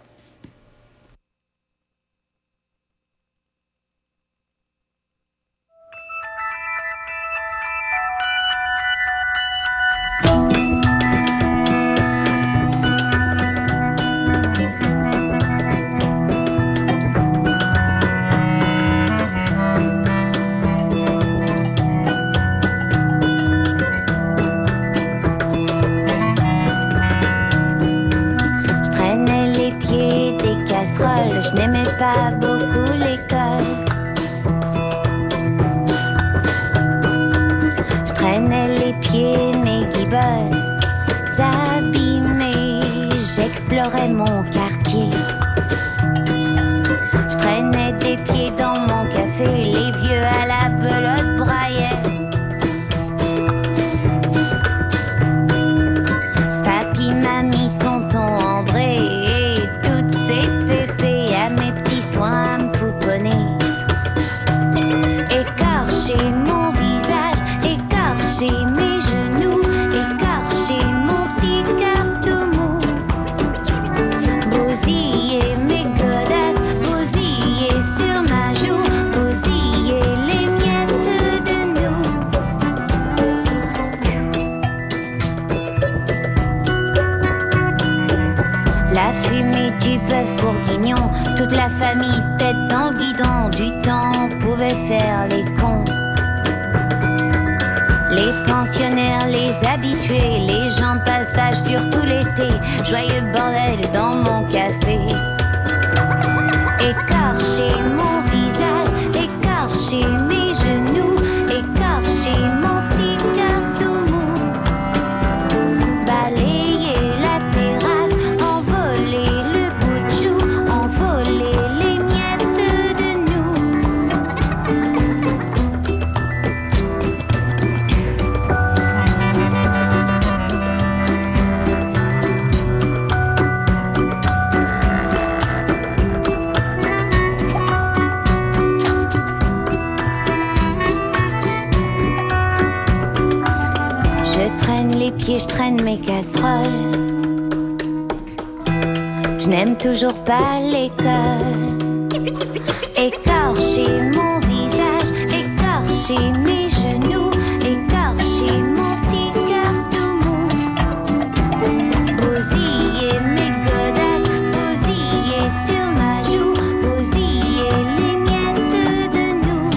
Je n'aimais pas beaucoup l'école. Je traînais les pieds, mes guiboles abîmés. J'explorais mon quartier. Je traînais des pieds dans mon café. Les vieux à la belote braillaient. Papy, mamie, tonton André et mis tête dans le guidon du temps, pouvait faire les cons. Les pensionnaires, les habitués, les gens de passage, surtout l'été, joyeux bordel dans mon café. Écorcher mon visage, écorcher mes genoux, écorcher mon petit cœur tout mou. Balayer la terrasse, envoler le bout de chou, envoler les miettes de nous. Je traîne les pieds, je traîne mes casseroles. Je n'aime toujours pas l'école. Écorcher mon visage, écorcher mes genoux, écorcher mon petit cœur tout mou. Bousiller mes godasses, bousiller sur ma joue, bousiller les miettes de nous.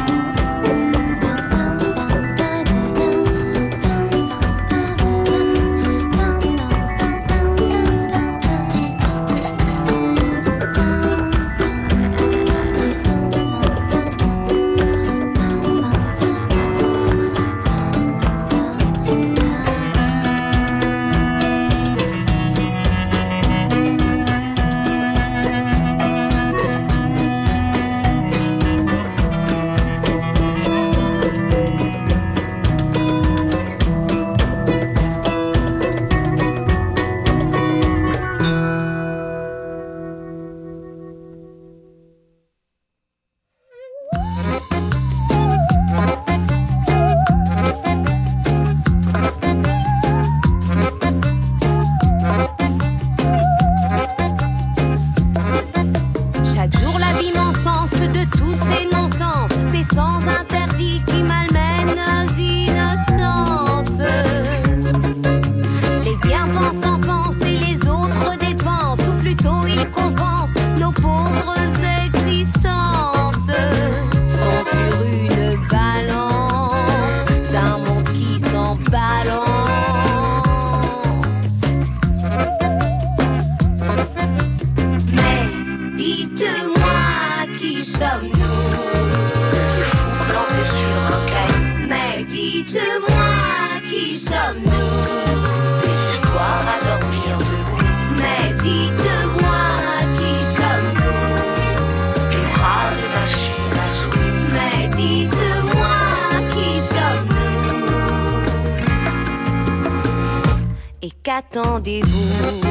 Chaque jour la vie m'encense de tous ces non-sens, ces sens interdits qui malmènent nos innocences. Les bien-pensants pensent et les autres dépensent, ou plutôt ils compensent nos pauvres existences. Sont sur une balance d'un monde qui s'en balance. Mais dites-moi qui sommes-nous? Plantés sur un caillou. Mais dites-moi qui sommes-nous? Des histoires à dormir debout. Mais dites-moi qui sommes-nous? Les bras de machines à sous. Mais dites-moi qui sommes-nous? Et qu'attendez-vous?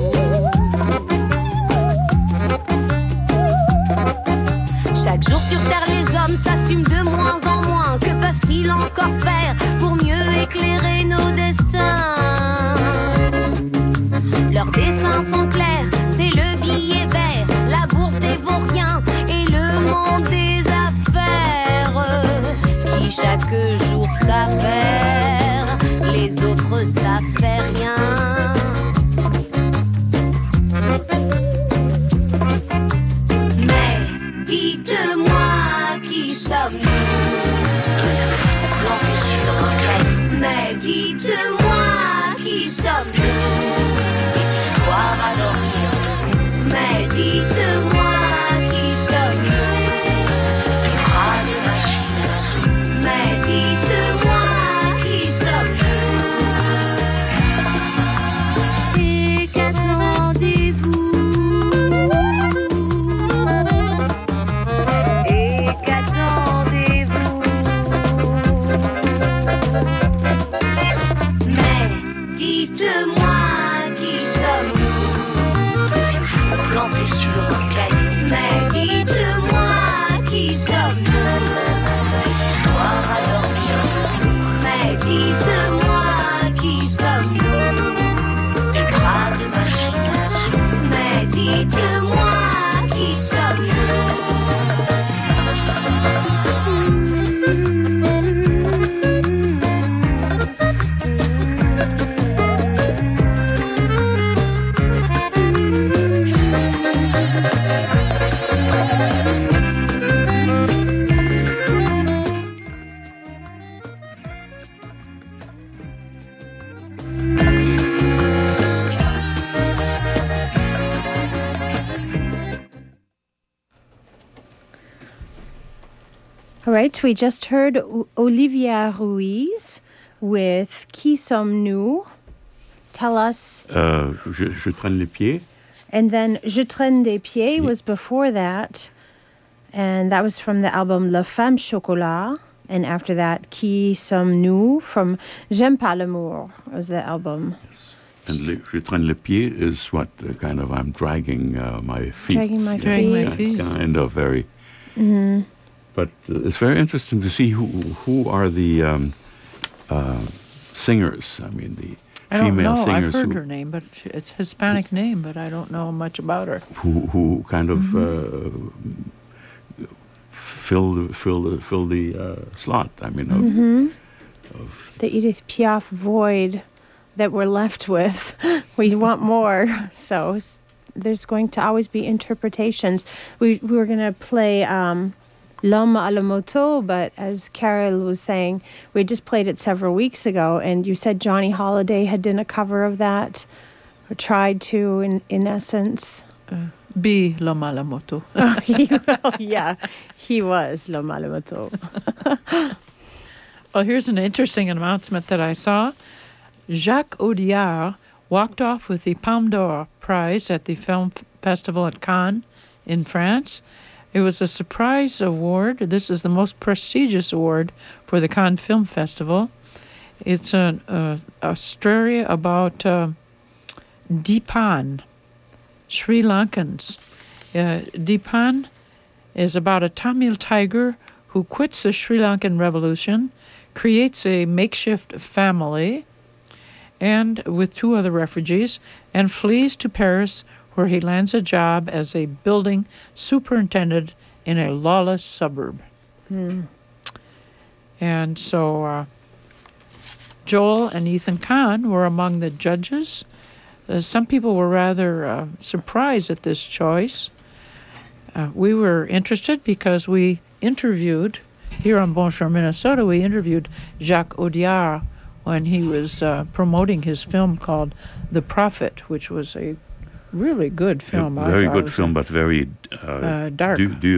Chaque jour sur Terre, les hommes s'assument de moins en moins. Que peuvent-ils encore faire pour mieux éclairer nos destins? Leurs dessins sont clairs, c'est le billet vert, la bourse des vauriens et le monde des affaires. Qui chaque jour savent faire, les autres savent faire rien. Dites-moi qui sommes-nous? Plantés sur un caillou. Mais dites-moi qui sommes-nous? Des histoires à dormir debout. Mais dites-moi qui sommes-nous? Les bras de machines à sous. Mais dites-moi qui sommes-nous? Et qu'attendez-vous? Dites-moi qui sommes-nous? Plantés sur un caillou. Mais dites-moi qui sommes-nous? Des histoires à dormir debout. Mais dites-moi qui sommes-nous? Les bras de machines à sous. Mais dites-moi qui sommes-nous? All right, we just heard Olivia Ruiz with Qui sommes-nous? Tell us. Je traîne les pieds. And then Je traîne des pieds was before that. And that was from the album La Femme Chocolat. And after that, Qui sommes-nous? From J'aime pas l'amour was the album. Yes. And Je traîne les pieds is what kind of I'm dragging my feet. Dragging my feet. Kind of very. Mm-hmm. But it's very interesting to see who are the singers. I mean, the female singers. I've heard her name, but it's a Hispanic name, but I don't know much about her. Who kind of fill the slot? I mean, of the Edith Piaf void that we're left with. We want more, so there's going to always be interpretations. We were going to play. L'Homme à la moto, but as Carol was saying, we just played it several weeks ago, and you said Johnny Holiday had done a cover of that, or tried to, in essence. Be L'Homme à la moto. He was L'Homme à la moto. Well, here's an interesting announcement that I saw. Jacques Audiard walked off with the Palme d'Or Prize at the Film Festival at Cannes in France. It was a surprise award. This is the most prestigious award for the Cannes Film Festival. It's a story about Dipan, Sri Lankans. Dipan is about a Tamil tiger who quits the Sri Lankan Revolution, creates a makeshift family, and with 2 other refugees, and flees to Paris, where he lands a job as a building superintendent in a lawless suburb. And so Joel and Ethan Kahn were among the judges. Some people were rather surprised at this choice. We were interested because we interviewed, here on Bonjour Minnesota, we interviewed Jacques Audiard when he was promoting his film called The Prophet, which was a really good film. Very good film, but very dark.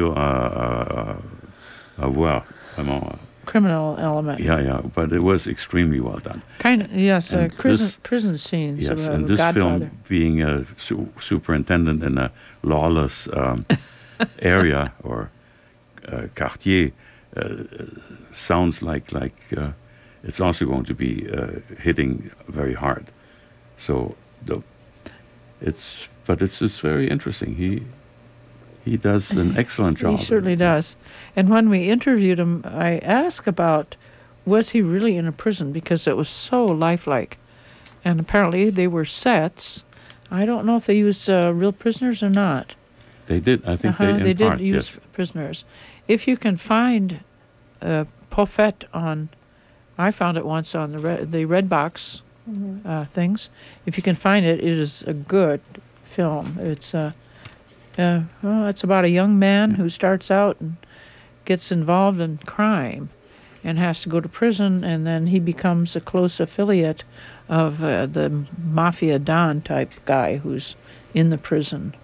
Criminal element. Yeah, but it was extremely well done. Kind of, yes, prison scenes. Yes, of and this Godfather. film, being a superintendent in a lawless area or quartier, sounds like it's also going to be hitting very hard. So it's very interesting. He does an excellent job. He certainly does. And when we interviewed him, I asked about, was he really in a prison? Because it was so lifelike. And apparently they were sets. I don't know if they used real prisoners or not. They did. I think they did use prisoners. If you can find Prophet on, I found it once on the Redbox things. If you can find it, it is a good film. It's it's about a young man who starts out and gets involved in crime and has to go to prison, and then he becomes a close affiliate of the mafia don type guy who's in the prison.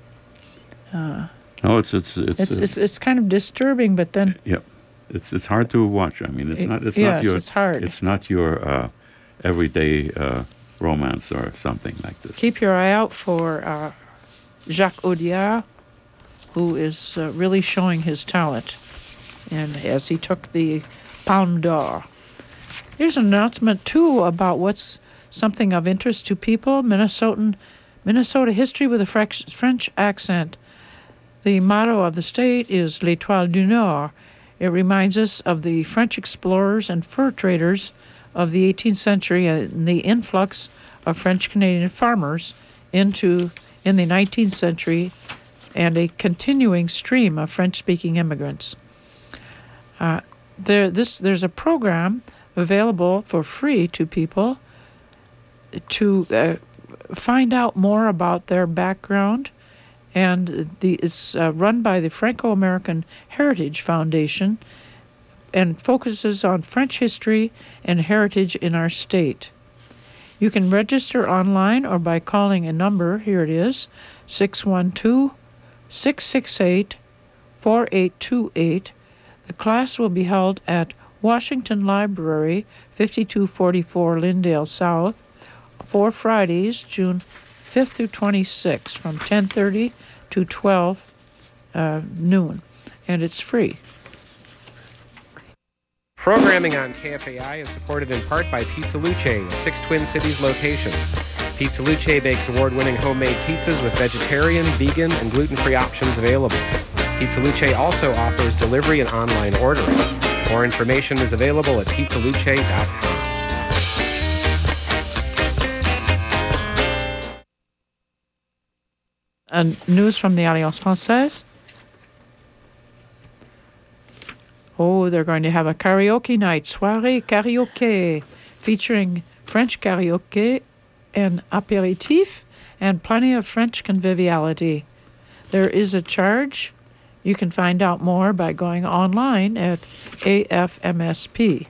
It's kind of disturbing, but then it's hard to watch. I mean, it's hard. It's not your everyday romance or something like this. Keep your eye out for Jacques Audiard, who is really showing his talent, and as he took the Palme d'Or. Here's an announcement too about what's something of interest to people: Minnesota history with a French accent. The motto of the state is L'Étoile du Nord. It reminds us of the French explorers and fur traders of the 18th century and the influx of French-Canadian farmers in the 19th century, and a continuing stream of French-speaking immigrants. There's a program available for free to people to find out more about their background And it's run by the Franco-American Heritage Foundation and focuses on French history and heritage in our state. You can register online or by calling a number. Here it is, 612-668-4828. The class will be held at Washington Library, 5244 Lyndale South, 4 Fridays, June 5th through 26th, from 10:30 to 12 noon, and it's free. Programming on KFAI is supported in part by Pizza Luce, 6 Twin Cities locations. Pizza Luce bakes award-winning homemade pizzas with vegetarian, vegan, and gluten-free options available. Pizza Luce also offers delivery and online ordering. More information is available at pizzaluce.com. And news from the Alliance Française. Oh, they're going to have a karaoke night, soirée karaoke, featuring French karaoke and apéritif and plenty of French conviviality. There is a charge. You can find out more by going online at AFMSP.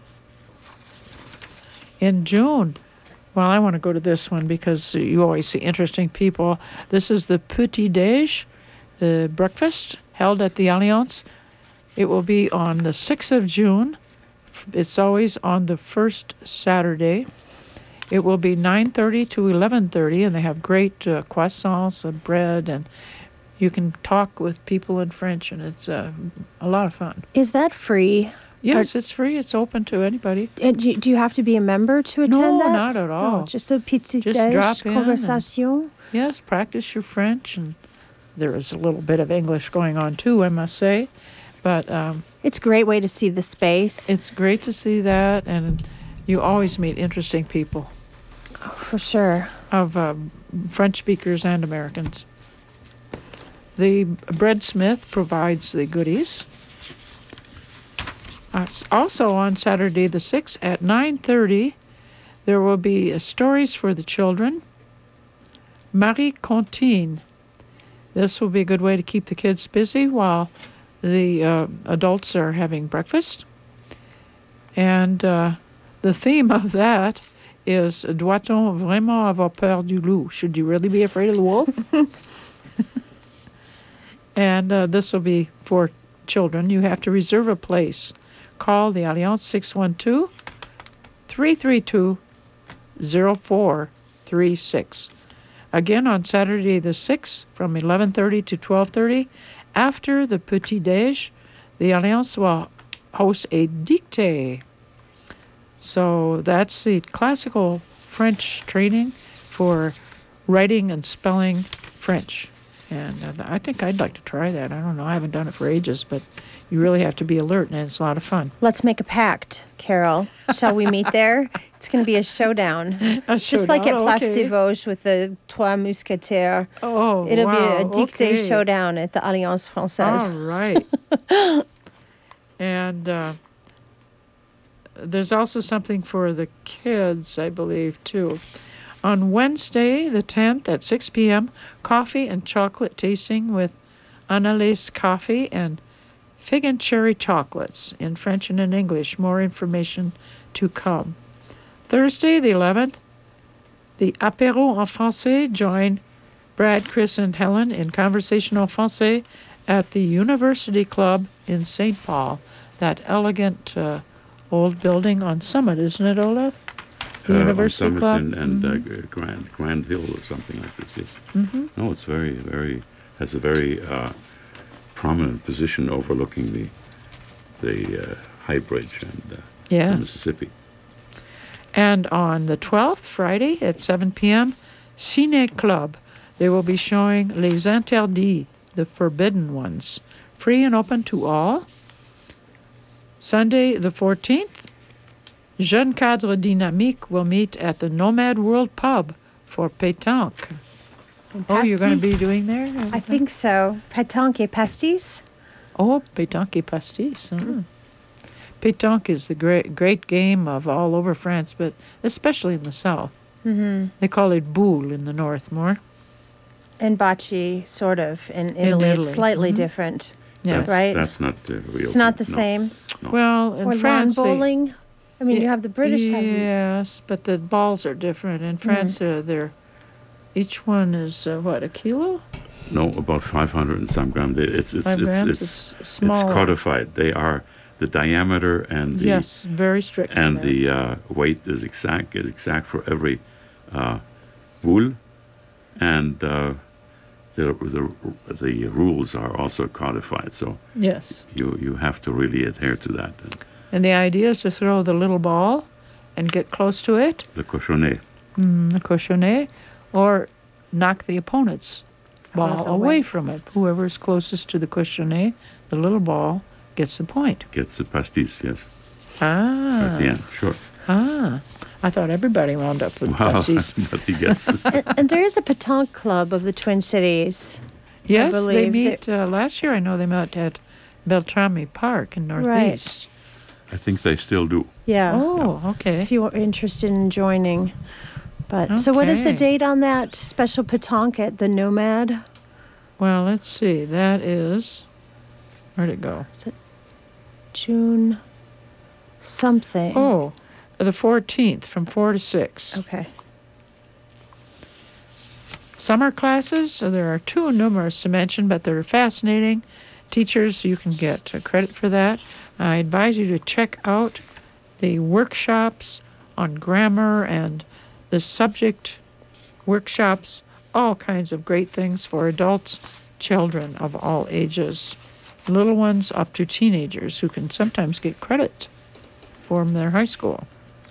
In June, well, I want to go to this one because you always see interesting people. This is the Petit Déj, the breakfast held at the Alliance. It will be on the 6th of June. It's always on the first Saturday. It will be 9:30 to 11:30, and they have great croissants and bread, and you can talk with people in French, and it's a lot of fun. Is that free? Yes, it's free. It's open to anybody. And do you have to be a member to attend that? No, not at all. No, just a petit Just déj, drop in conversation. Yes, practice your French, and there is a little bit of English going on too, I must say. But it's a great way to see the space. It's great to see that, and you always meet interesting people. Oh, for sure. Of French speakers and Americans. The breadsmith provides the goodies. Also on Saturday the 6th at 9:30, there will be stories for the children. Marie Contine. This will be a good way to keep the kids busy while the adults are having breakfast. And the theme of that is, doit-on vraiment avoir peur du loup? Should you really be afraid of the wolf? And this will be for children. You have to reserve a place. Call the Alliance 612-332-0436. Again, on Saturday the 6th from 11:30 to 12:30, after the Petit Déj, the Alliance will host a dictée. So that's the classical French training for writing and spelling French. And I think I'd like to try that. I don't know. I haven't done it for ages, but you really have to be alert, and it's a lot of fun. Let's make a pact, Carol. Shall we meet there? It's going to be a showdown. Just like at Place des Vosges with the Trois Mousquetaires. Oh, It'll be a dictée okay. showdown at the Alliance Française. All right. And there's also something for the kids, I believe, too. On Wednesday, the 10th, at 6 p.m., coffee and chocolate tasting with Annalise Coffee and Fig and Cherry Chocolates in French and in English. More information to come. Thursday, the 11th, the Apéro en Français. Join Brad, Chris, and Helen in Conversation en Français at the University Club in St. Paul, that elegant old building on Summit, isn't it, Olaf? The University on Summit Club? and Granville or something like this, yes. Mm-hmm. No, it's has a very prominent position overlooking the High Bridge and Yes. the Mississippi. And on the 12th, Friday, at 7 p.m., Ciné Club. They will be showing Les Interdits, the Forbidden Ones, free and open to all. Sunday, the 14th, Jeune Cadre Dynamique will meet at the Nomad World Pub for pétanque. Oh, you're going to be doing there? I think so. Pétanque et pastis? Oh, pétanque et pastis. Pétanque is the great game of all over France, but especially in the south. Mm-hmm. They call it boule in the north more. and bocce, sort of, in Italy. It's slightly different, right? That's not the real It's not the thing, same. No. Well, in Or France, lawn bowling. I mean, you have the British have Yes, but the balls are different. In France, they're each one is what, a kilo? No, about 500 and some grams. It's 5 grams is small. It's codified. They are the diameter and the very strict. and the weight is exact for every boule, and the rules are also codified. So yes, you have to really adhere to that. And the idea is to throw the little ball and get close to it. The cochonnet. The cochonnet, or knock the opponent's ball away from it. Whoever is closest to the cochonnet, the little ball, gets the point. Gets the pastis, yes. Ah. At the end, sure. Ah. I thought everybody wound up with pastis. But he gets and there is a pétanque club of the Twin Cities. Yes, I they believe. meet, last year I know they met at Beltrami Park in Northeast. I think they still do. Yeah. Oh, okay. If you were interested in joining. But so what is the Okay. date on that special pétanque at the Nomad? Well, let's see. That is, where'd it go? Is it June something? Oh, the 14th from 4 to 6. Okay. Summer classes, so there are too numerous to mention, but they're fascinating. Teachers, you can get credit for that. I advise you to check out the workshops on grammar and the subject workshops, all kinds of great things for adults, children of all ages, little ones up to teenagers who can sometimes get credit from their high school.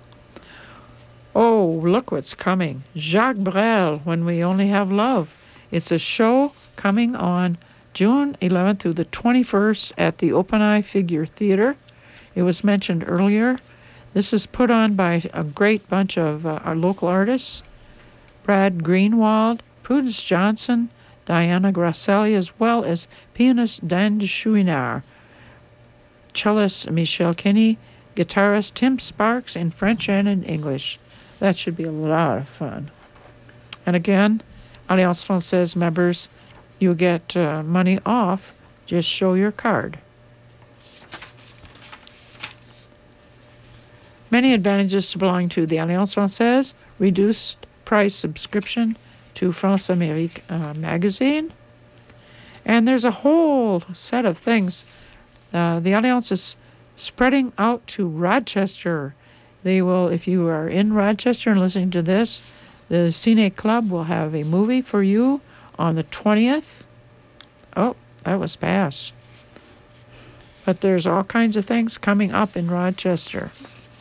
Oh, look what's coming. Jacques Brel, When We Only Have Love. It's a show coming on June 11th through the 21st at the Open Eye Figure Theater. It was mentioned earlier. This is put on by a great bunch of our local artists. Brad Greenwald, Prudence Johnson, Diana Grasselli, as well as pianist Dan Chouinard, cellist Michelle Kinney, guitarist Tim Sparks in French and in English. That should be a lot of fun. And again, Alliance Française members, you get money off. Just show your card. Many advantages to belonging to the Alliance Française: reduced price subscription to France Amérique magazine. And there's a whole set of things. The Alliance is spreading out to Rochester. They will, if you are in Rochester and listening to this, the Cine Club will have a movie for you on the 20th. Oh, that was fast. But there's all kinds of things coming up in Rochester.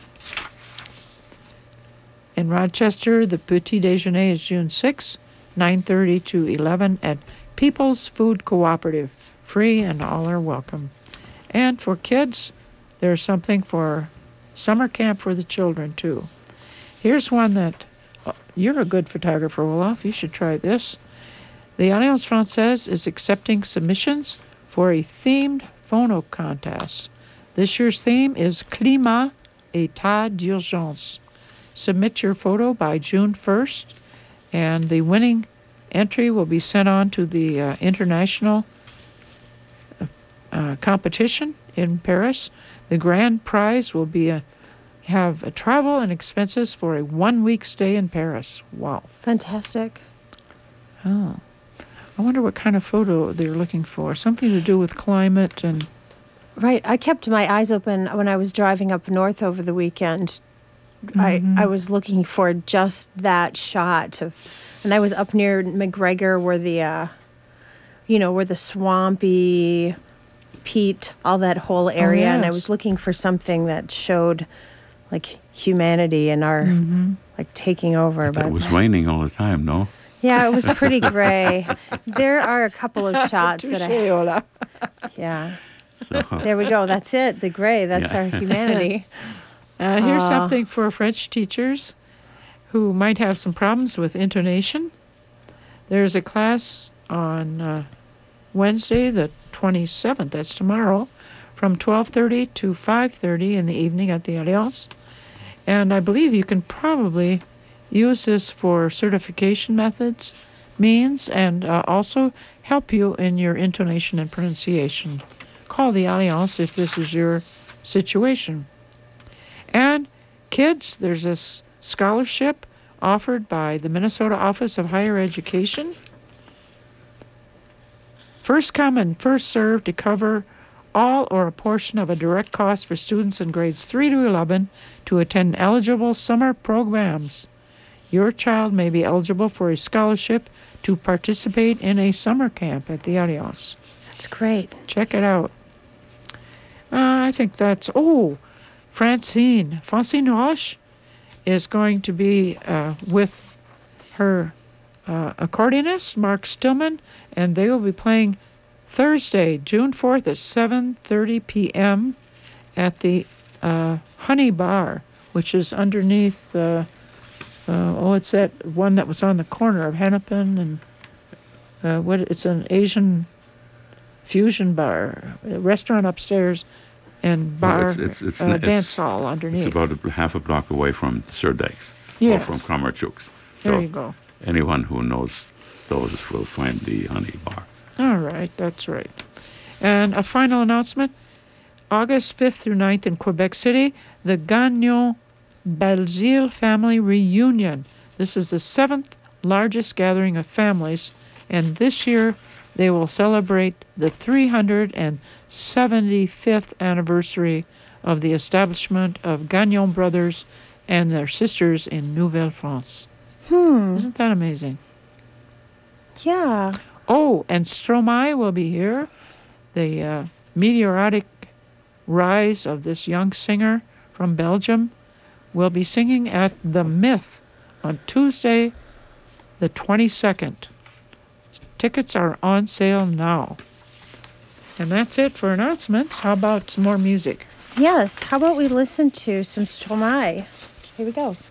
In Rochester, the Petit Déjeuner is June 6, 9:30 to 11 at People's Food Cooperative. Free and all are welcome. And for kids, there's something for summer camp for the children, too. Here's one that, you're a good photographer, Olaf. You should try this. The Alliance Française is accepting submissions for a themed photo contest. This year's theme is Climat, État d'urgence. Submit your photo by June 1st, and the winning entry will be sent on to the international competition in Paris. The grand prize will be have a travel and expenses for a 1-week stay in Paris. Wow. Fantastic. Oh. I wonder what kind of photo they're looking for. Something to do with climate and... Right. I kept my eyes open when I was driving up north over the weekend. I was looking for just that shot of, and I was up near McGregor where the, where the swampy peat, all that whole area, and I was looking for something that showed, like, humanity and our, like, taking over. But it was raining all the time, no? Yeah, it was pretty gray. There are a couple of shots that I... Yeah. So. There we go. That's it. The gray. That's our humanity. Here's something for French teachers who might have some problems with intonation. There's a class on Wednesday, the 27th, that's tomorrow, from 12:30 to 5:30 in the evening at the Alliance. And I believe you can probably use this for certification methods, means and also help you in your intonation and pronunciation. Call the Alliance if this is your situation. And kids, there's a scholarship offered by the Minnesota Office of Higher Education. First come and first served to cover all or a portion of a direct cost for students in grades 3 to 11 to attend eligible summer programs. Your child may be eligible for a scholarship to participate in a summer camp at the Alliance. That's great. Check it out. I think that's... Francine Roche is going to be with her accordionist, Mark Stillman, and they will be playing Thursday, June 4th at 7:30 p.m. at the Honey Bar, which is underneath... it's that one that was on the corner of Hennepin and it's an Asian fusion bar, restaurant upstairs, and bar dance hall underneath. It's about half a block away from Sir Dake's yes. or from Kramerchuk's. There you go. Anyone who knows those will find the Honey Bar. All right, that's right. And a final announcement. August 5th through 9th in Quebec City, the Gagnon Belzile Family Reunion. This is the 7th largest gathering of families, and this year they will celebrate the 375th anniversary of the establishment of Gagnon Brothers and their sisters in Nouvelle-France. Isn't that amazing? Yeah. Oh, and Stromae will be here. The meteoric rise of this young singer from Belgium will be singing at The Myth on Tuesday, the 22nd. Tickets are on sale now. And that's it for announcements. How about some more music? Yes. How about we listen to some Stromae? Here we go.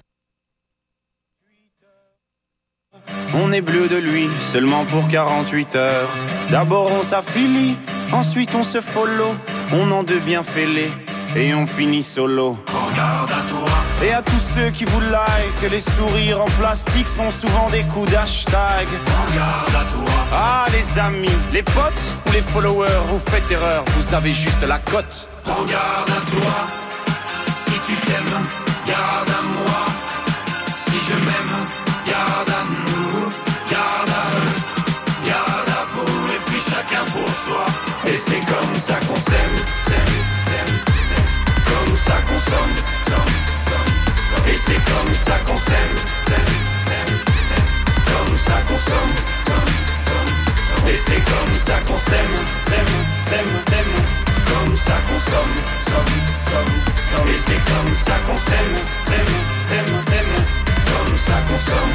On est bleu de lui, seulement pour 48 heures. D'abord on s'affilie, ensuite on se follow. On en devient fêlé, et on finit solo. Regarde à toi. Et à tous ceux qui vous like, les sourires en plastique sont souvent des coups d'hashtag. Regarde à toi. Ah les amis, les potes ou les followers, vous faites erreur, vous avez juste la cote. Regarde à toi, si tu t'aimes, garde à moi. Si je m'aime, garde à nous, garde à eux, garde à vous, et puis chacun pour soi. Et c'est comme ça qu'on s'aime, comme ça qu'on somme, et c'est comme ça qu'on s'aime, comme ça qu'on somme, et c'est comme ça qu'on s'aime, comme ça qu'on somme, et c'est comme ça qu'on s'aime, comme ça qu'on somme.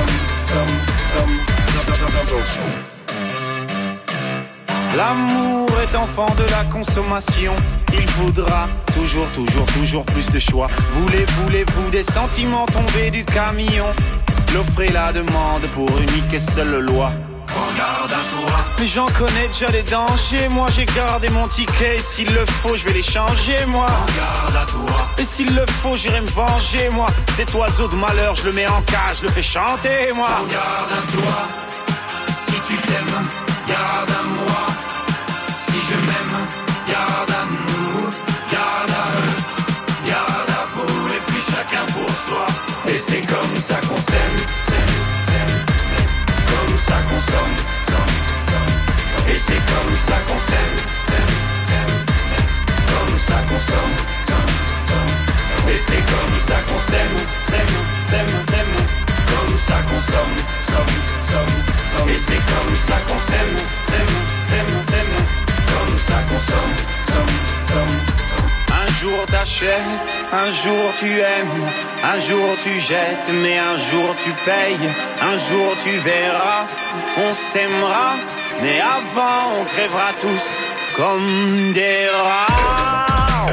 L'amour est enfant de la consommation. Il voudra toujours plus de choix. Voulez-vous des sentiments tombés du camion? L'offre et la demande pour unique et seule loi. Regarde à toi. Mais j'en connais déjà les dangers. Moi j'ai gardé mon ticket. Et s'il le faut je vais les changer moi. Regarde à toi. Et s'il le faut j'irai me venger moi. Cet oiseau de malheur je le mets en cage, je le fais chanter moi. Regarde à toi. Si tu t'aimes, garde à moi. Si je m'aime, garde à nous, garde à eux, garde à vous, et puis chacun pour soi. Et c'est comme ça qu'on s'aime, comme ça qu'on somme, et c'est comme ça qu'on s'aime, comme ça qu'on somme, et c'est comme ça qu'on s'aime, comme ça qu'on somme, et c'est comme ça qu'on s'aime, comme ça qu'on somme. Un jour t'achètes, un jour tu aimes, un jour tu jettes, mais un jour tu payes, un jour tu verras, on s'aimera, mais avant on crèvera tous comme des rats.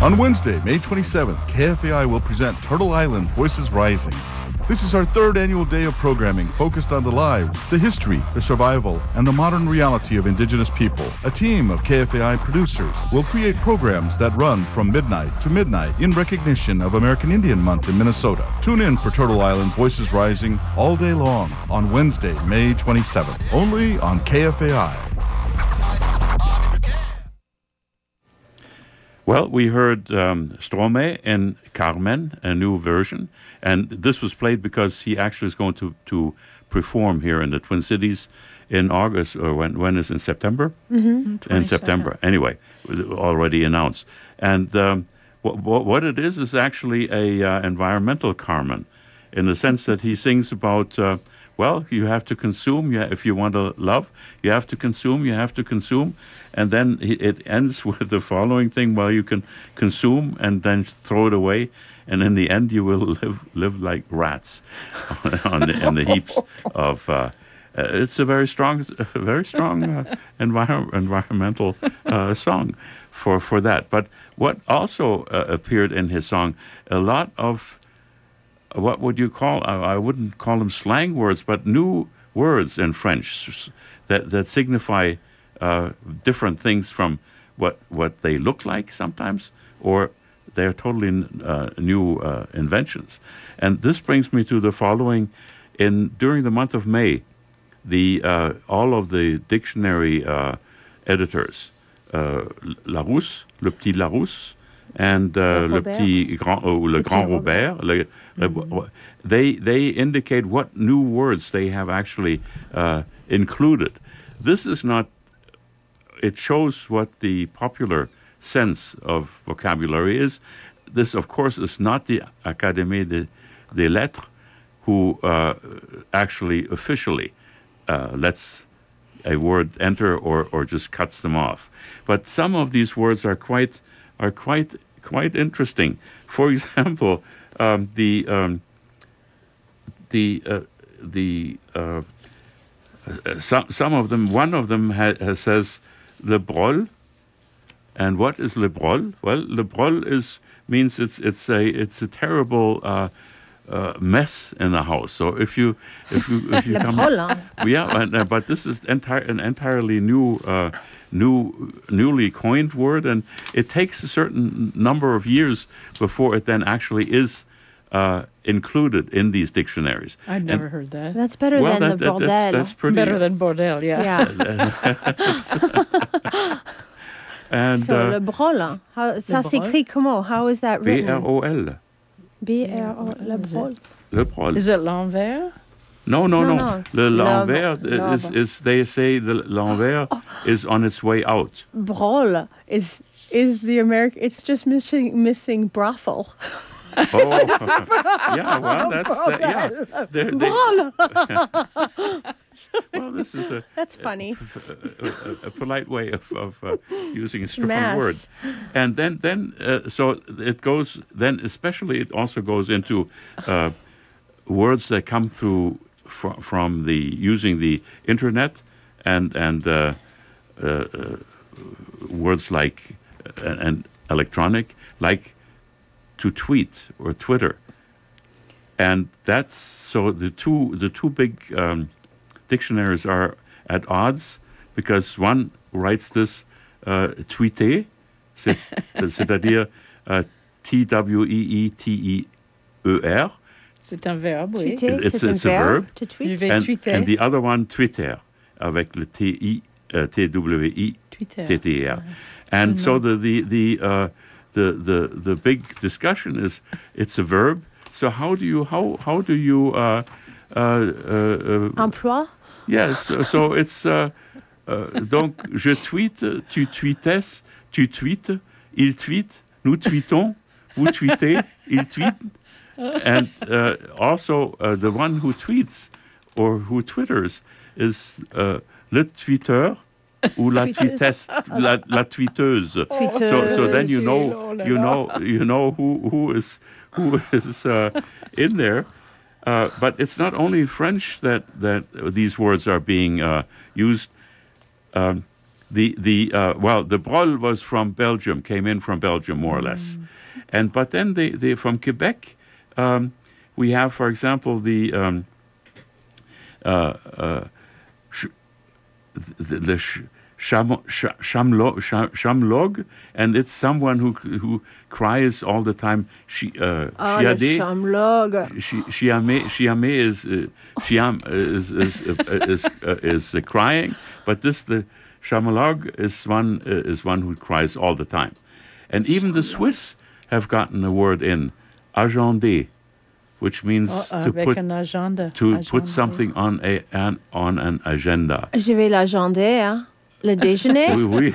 On Wednesday, May 27th, KFAI will present Turtle Island Voices Rising. This is our third annual day of programming focused on the lives, the history, the survival, and the modern reality of Indigenous people. A team of KFAI producers will create programs that run from midnight to midnight in recognition of American Indian Month in Minnesota. Tune in for Turtle Island Voices Rising all day long on Wednesday, May 27th, only on KFAI. Well, we heard Stromae and Carmen, a new version, and this was played because he actually is going to perform here in the Twin Cities in August, or when is in September? Mm-hmm. In September, anyway, already announced. And what it is actually a environmental Carmen, in the sense that he sings about, well, you have to consume, if you want to love, you have to consume, and then it ends with the following thing: well, you can consume and then throw it away, and in the end, you will live like rats in the heaps of. It's a very strong environmental song for that. But what also appeared in his song, a lot of what would you call? I wouldn't call them slang words, but new words in French that signify different things from what they look like sometimes, or they're totally new inventions. And this brings me to the following: during the month of May, all of the dictionary editors, Larousse, Le Petit Larousse, and Le Grand Robert, they indicate what new words they have actually included. This is not. It shows what the popular sense of vocabulary is. This, of course, is not the Académie des Lettres, who actually officially lets a word enter or just cuts them off. But some of these words are quite interesting. For example, some of them. One of them says le brol. And what is le brol? Well, le brol means it's a terrible mess in the house. So if you come, yeah, but this is an entirely newly coined word, and it takes a certain number of years before it then actually is included in these dictionaries. I've never heard that. That's better than the bordel. That's pretty better than bordel, yeah. And, so le brol, ça s'écrit comment? How is that written? B-R-O-L. B-R-O, le brol. Le brol. Is it l'envers? No. Le l'envers is they say the l'envers is on its way out. Brol is the American. It's just missing brothel. Oh, yeah. Well, well, this is that's funny. A polite way of using a strong word, and then so it goes. Then especially it also goes into words that come through from using the internet and words like and electronic, like to tweet or Twitter, and that's so the two big dictionaries are at odds, because one writes this tweeter, c'est-à-dire T-W-E-E-T-I-E-R. C'est un verbe, oui. It's a verb. To tweet. And the other one, Twitter, avec le T-W-I-T-T-E-R. And so the big discussion is, it's a verb. So how do you emploi? Yes. So it's donc je tweete, tu tweetes, tu tweets, il tweet, nous tweetons, vous tweetez, il tweet, and also the one who tweets or who twitters is le tweeter. Ou la tweetesse, la tweeteuse. So then you know who is in there. But it's not only French that these words are being used. the brol was from Belgium, came in from Belgium more or less, but then they from Quebec. We have, for example, the chamlog, and it's someone who cries all the time. Le chamlog. Chiam is crying, but the chamlog is one who cries all the time, and even the Swiss have gotten a word in, agender, which means to put something on an agenda. Je vais l'agender, hein? Le déjeuner. Oui.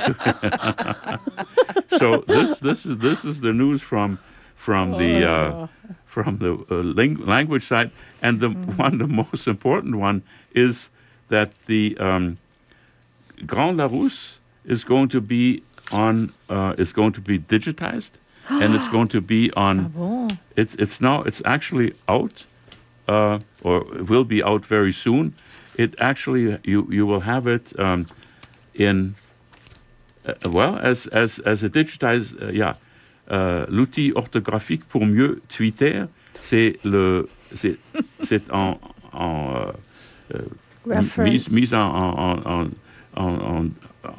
So this is the news from the language side, and the most important one is that the Grand Larousse is going to be digitized. And it's going to be on. It's actually out, or it will be out very soon. It actually you will have it in as a digitized l'outil orthographique pour mieux tweeter. C'est en mise en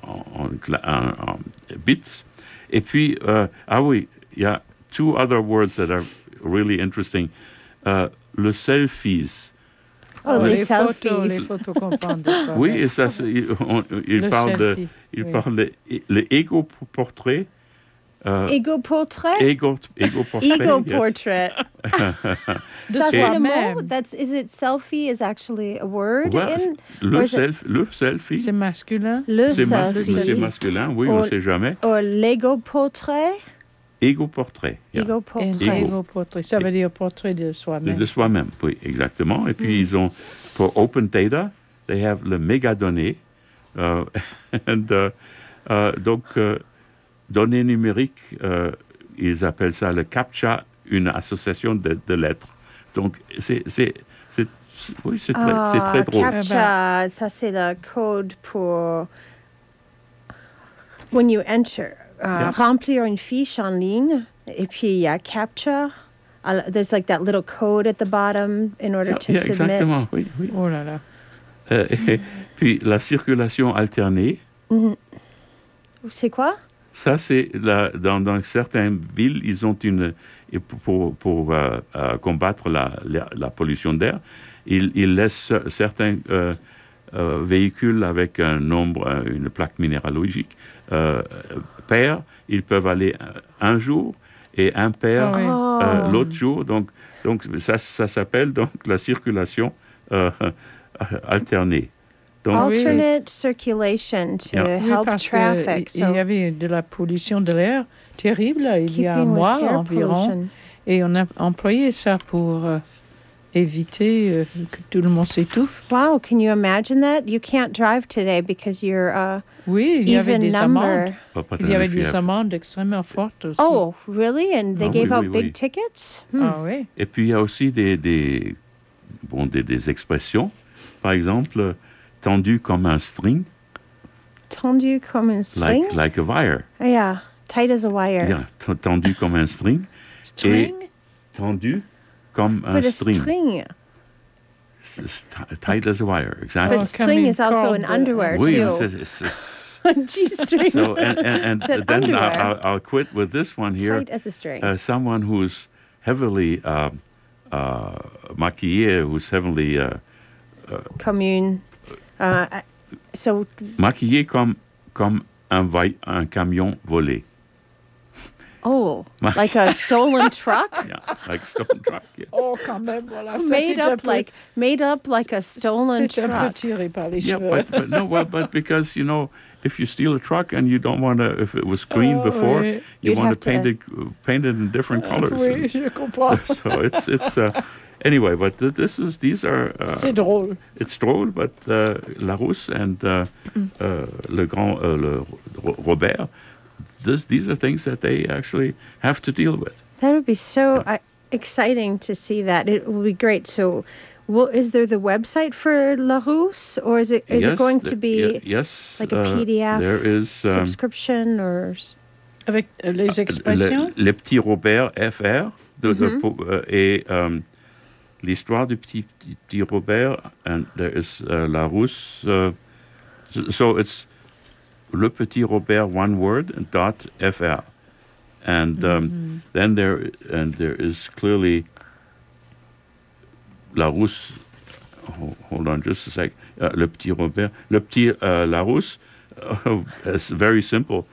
bits. Et puis il y a two other words that are really interesting. Le selfies. Les selfies. Les photos qu'on prend des fois. Oui, et ça, il parle de l'égo-portrait. Ego-portrait? Ego-portrait. Ego-portrait. That's le mot? Is it selfie is actually a word? Le selfie. C'est masculin. C'est masculin, oui, on ne sait jamais. Ou l'ego-portrait? Ego-portrait. Yeah. Ego-portrait. Ça veut dire portrait de soi-même. De soi-même, oui, exactement. Et puis, ils ont, pour Open Data, they have le mégadonnées. Donc, données numériques, ils appellent ça le CAPTCHA, une association de lettres. Donc, c'est très drôle. CAPTCHA, ça c'est le code pour when you enter, remplir une fiche en ligne, et puis il y a CAPTCHA. There's like that little code at the bottom in order to submit. Exactement, oui. Oh là là. Puis la circulation alternée. C'est quoi? Ça, c'est dans certaines villes, ils ont pour combattre la pollution d'air, ils laissent certains véhicules avec un nombre, une plaque minéralogique pair. Ils peuvent aller un jour et impair l'autre jour. Donc ça s'appelle donc la circulation alternée. Donc, alternate circulation to help traffic. Il y avait de la pollution de l'air terrible il y a un mois environ. Et on a employé ça pour éviter que tout le monde s'étouffe. Wow, can you imagine that? You can't drive today because you're oui, il y avait des amendes. Il y avait des fièvre. Amendes extrêmement fortes aussi. Oh, really? And they gave out big tickets? Ah oui. Et puis il y a aussi des expressions. Par exemple, tendu comme un string. Tendu comme un string? Like a wire. Yeah, tight as a wire. Yeah, tendu comme un string. String? Et tendu comme un string. But a string. Tight as a wire, exactly. But string is also an underwear, oui, too. G-string. So, and then I'll quit with this one here. Tight as a string. Someone who's heavily maquillé, who's heavily... Commune. So maquillé comme un camion volé. Oh, like a stolen truck? Yeah, like a stolen truck. Yes. Oh, quand même, voilà. Made up like a stolen truck. C'est un peu tiré par les cheveux. But because, if you steal a truck and you don't want to, if it was green before, you want to paint it in different colors. Oui, je comprends. So it's anyway, but these are. C'est drôle. It's drôle, but Larousse and le Robert. These are things that they actually have to deal with. That would be so exciting to see that. It would be great. So Well, is there the website for Larousse, or is it Yes, going to be yes, like a PDF there is, subscription or avec les expressions? Le Petit Robert FR et l'histoire du petit Robert, and there is Larousse. So it's Le Petit Robert, one word, .fr. And then there is clearly Larousse. Hold on just a sec. Le Petit Robert. Le Petit Larousse. It's very simple.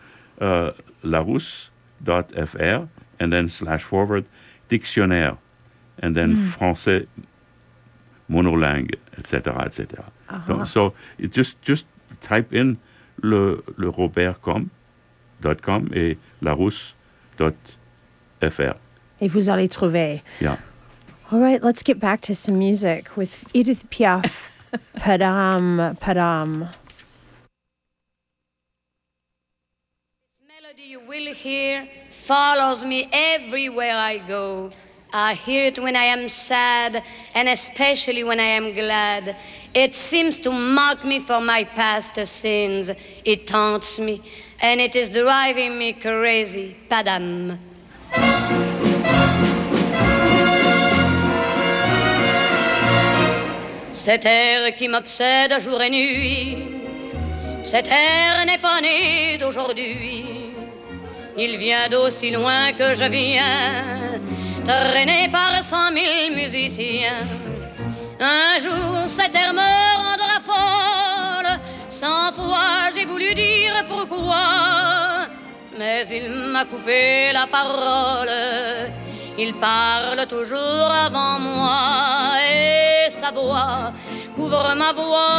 Larousse.fr and then // dictionnaire and then français monolingue, etc., etc. So it just type in le robert.com et larousse.fr. Et vous allez trouver. Yeah. All right, let's get back to some music with Edith Piaf. Padam, padam. This melody you will hear follows me everywhere I go. I hear it when I am sad, and especially when I am glad. It seems to mock me for my past sins. It taunts me, and it is driving me crazy. Padam. Cet air qui m'obsède jour et nuit, cet air n'est pas né d'aujourd'hui. Il vient d'aussi loin que je viens, traîné par 100 000 musiciens. Un jour cet air me rendra folle, 100 fois j'ai voulu dire pourquoi, mais il m'a coupé la parole. Il parle toujours avant moi et sa voix couvre ma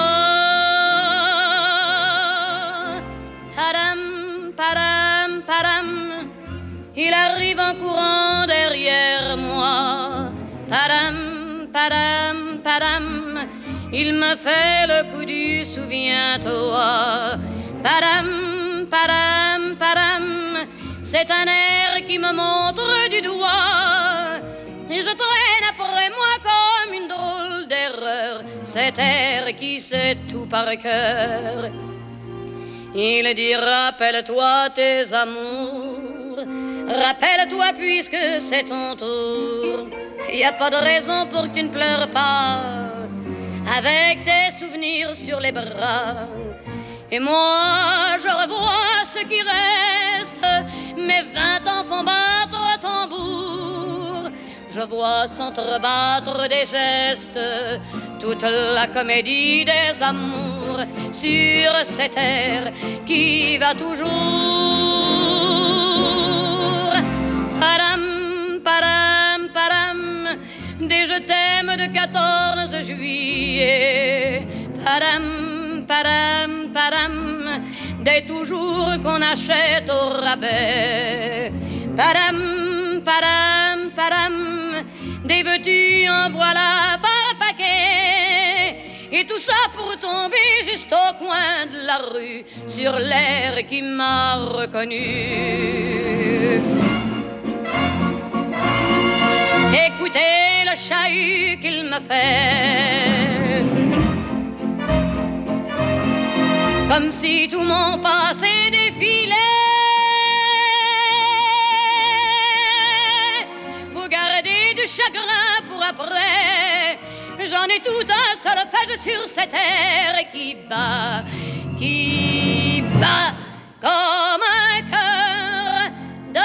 voix. Padam, padam, padam, il arrive en courant derrière moi. Padam, padam, padam, il me fait le coup du souviens-toi. Padam, padam, padam, c'est un air qui me montre du doigt. Et je traîne après moi comme une drôle d'erreur cet air qui sait tout par cœur. Il dit rappelle-toi tes amours, rappelle-toi puisque c'est ton tour. Y a pas de raison pour que tu ne pleures pas avec tes souvenirs sur les bras. Et moi je revois ce qui reste, mes 20 ans font battre tambour. Je vois s'entrebattre des gestes toute la comédie des amours sur cette air qui va toujours. Padam, padam, padam, des je t'aime de 14 juillet. Padam, padam, padam, des toujours qu'on achète au rabais. Padam, padam, padam, des veux-tu en voilà par paquet. Et tout ça pour tomber juste au coin de la rue sur l'air qui m'a reconnu. Écoutez le chahut qu'il me fait, comme si tout mon passé défilait. Faut garder du chagrin pour après. J'en ai tout un solfège sur cette air qui bat comme un cœur de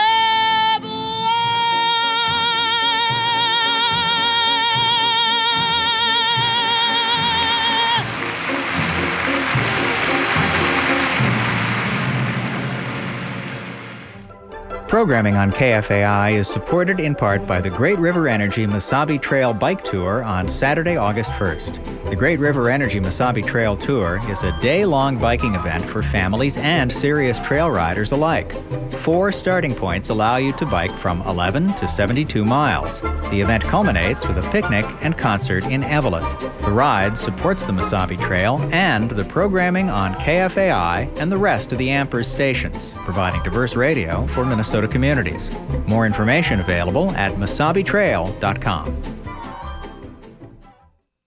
Programming on KFAI is supported in part by the Great River Energy Mesabi Trail Bike Tour on Saturday, August 1st. The Great River Energy Mesabi Trail Tour is a day-long biking event for families and serious trail riders alike. 4 starting points allow you to bike from 11 to 72 miles. The event culminates with a picnic and concert in Eveleth. The ride supports the Mesabi Trail and the programming on KFAI and the rest of the Ampers stations, providing diverse radio for Minnesota communities. More information available at mesabitrail.com.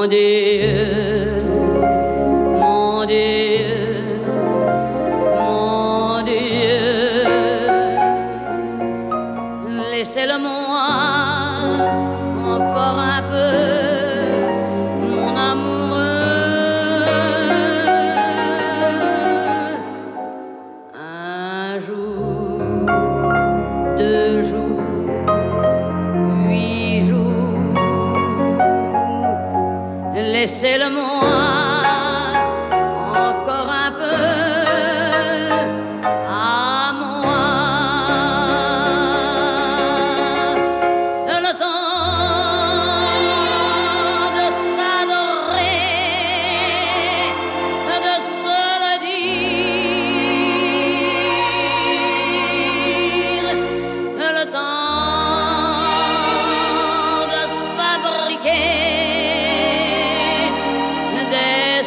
Mon Dieu, mon Dieu, mon Dieu, laissez-le-moi encore un peu, mon amoureux. Un jour, 2 jours, 8 jours, laissez-le-moi encore un peu à moi. Le temps de s'adorer, de se le dire, le temps de se fabriquer des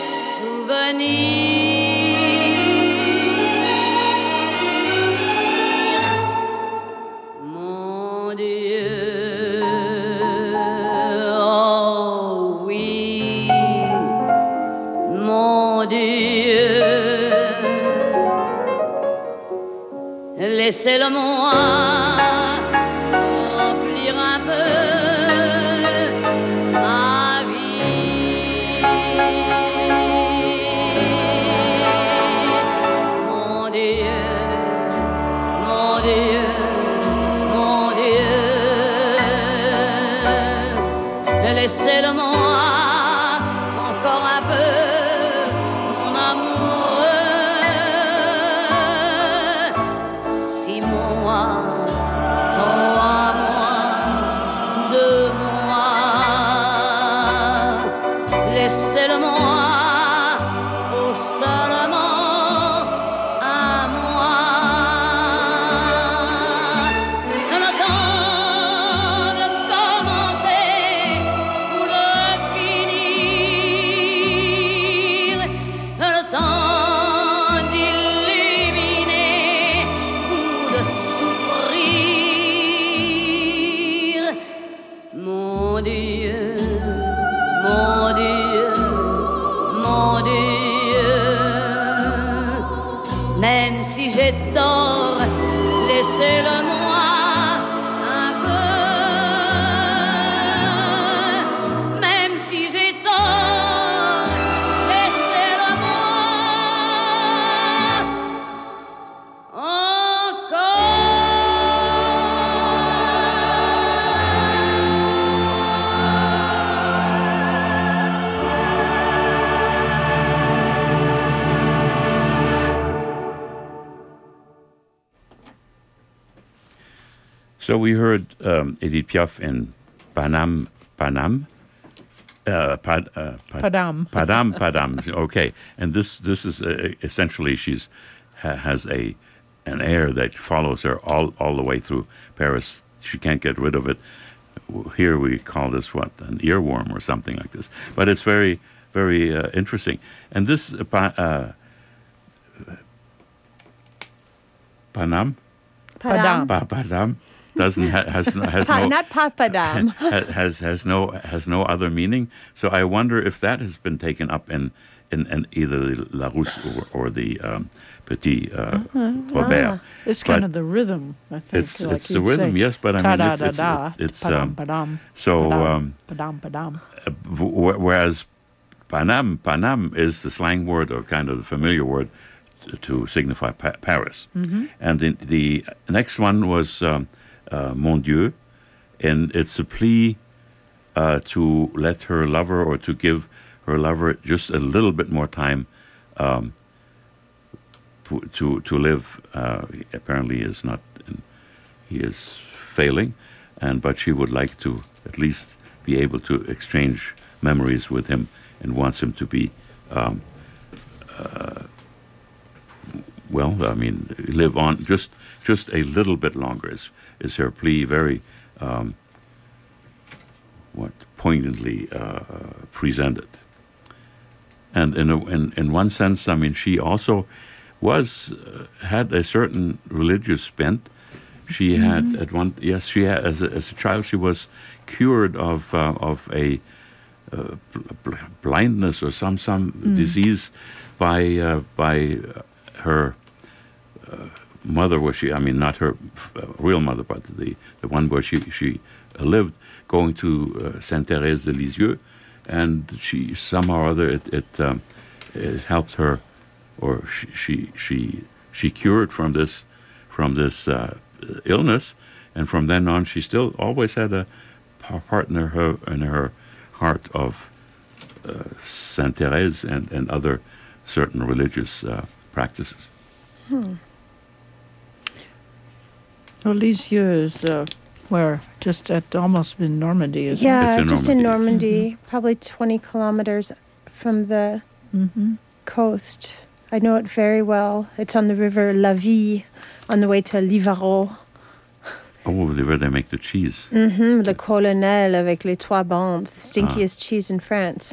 souvenirs. Mon Dieu, oh oui, mon Dieu, laissez-le-moi remplir un peu ma vie. Mon Dieu, mon Dieu, mon Dieu, laissez-le-moi encore un peu, mon amoureux. 6 mois, 3 mois, 2 mois, laissez-le-moi au seulement un mois. Le temps de commencer ou de finir, le temps d'illuminer ou de souffrir. Mon Dieu, mon Dieu, mon Dieu, même si j'ai tort, laissez-le-moi un peu. Même si j'ai tort, laissez-le-moi So we heard Edith Piaf in Padam. Padam. Padam. Okay, and this is essentially she's has an air that follows her all the way through Paris. She can't get rid of it. Here we call this what, an earworm or something like this. But it's very very interesting. And this Padam. Padam. Padam doesn't has no not papadam has no other meaning. So I wonder if that has been taken up in either the Larousse or the Petit Robert. It's kind of the rhythm, I think. It's the rhythm, yes, but I mean it's padam, so padam. Whereas Panam is the slang word or kind of the familiar word to signify Paris. Mm-hmm. And the next one was Mon Dieu, and it's a plea to let her lover or to give her lover just a little bit more time to live. Apparently, he is failing, but she would like to at least be able to exchange memories with him and wants him to be. Live on just a little bit longer is her plea, very poignantly presented. And in one sense, I mean, she also had a certain religious bent. She had she had as a child she was cured of a blindness or some disease by her mother, where she, I mean, not her real mother, but the one where she lived, going to Sainte Thérèse de Lisieux, and she somehow or other it helped her, or she cured from this illness, and from then on she still always had a part in her heart of Sainte Thérèse and other certain religious practices. Well, Lisieux is where, just at almost in Normandy, isn't it? Yeah, just in Normandy, probably 20 kilometers from the coast. I know it very well. It's on the river La Vie, on the way to Livarot. Oh, where they make the cheese. Le Colonel avec les trois bandes, the stinkiest cheese in France.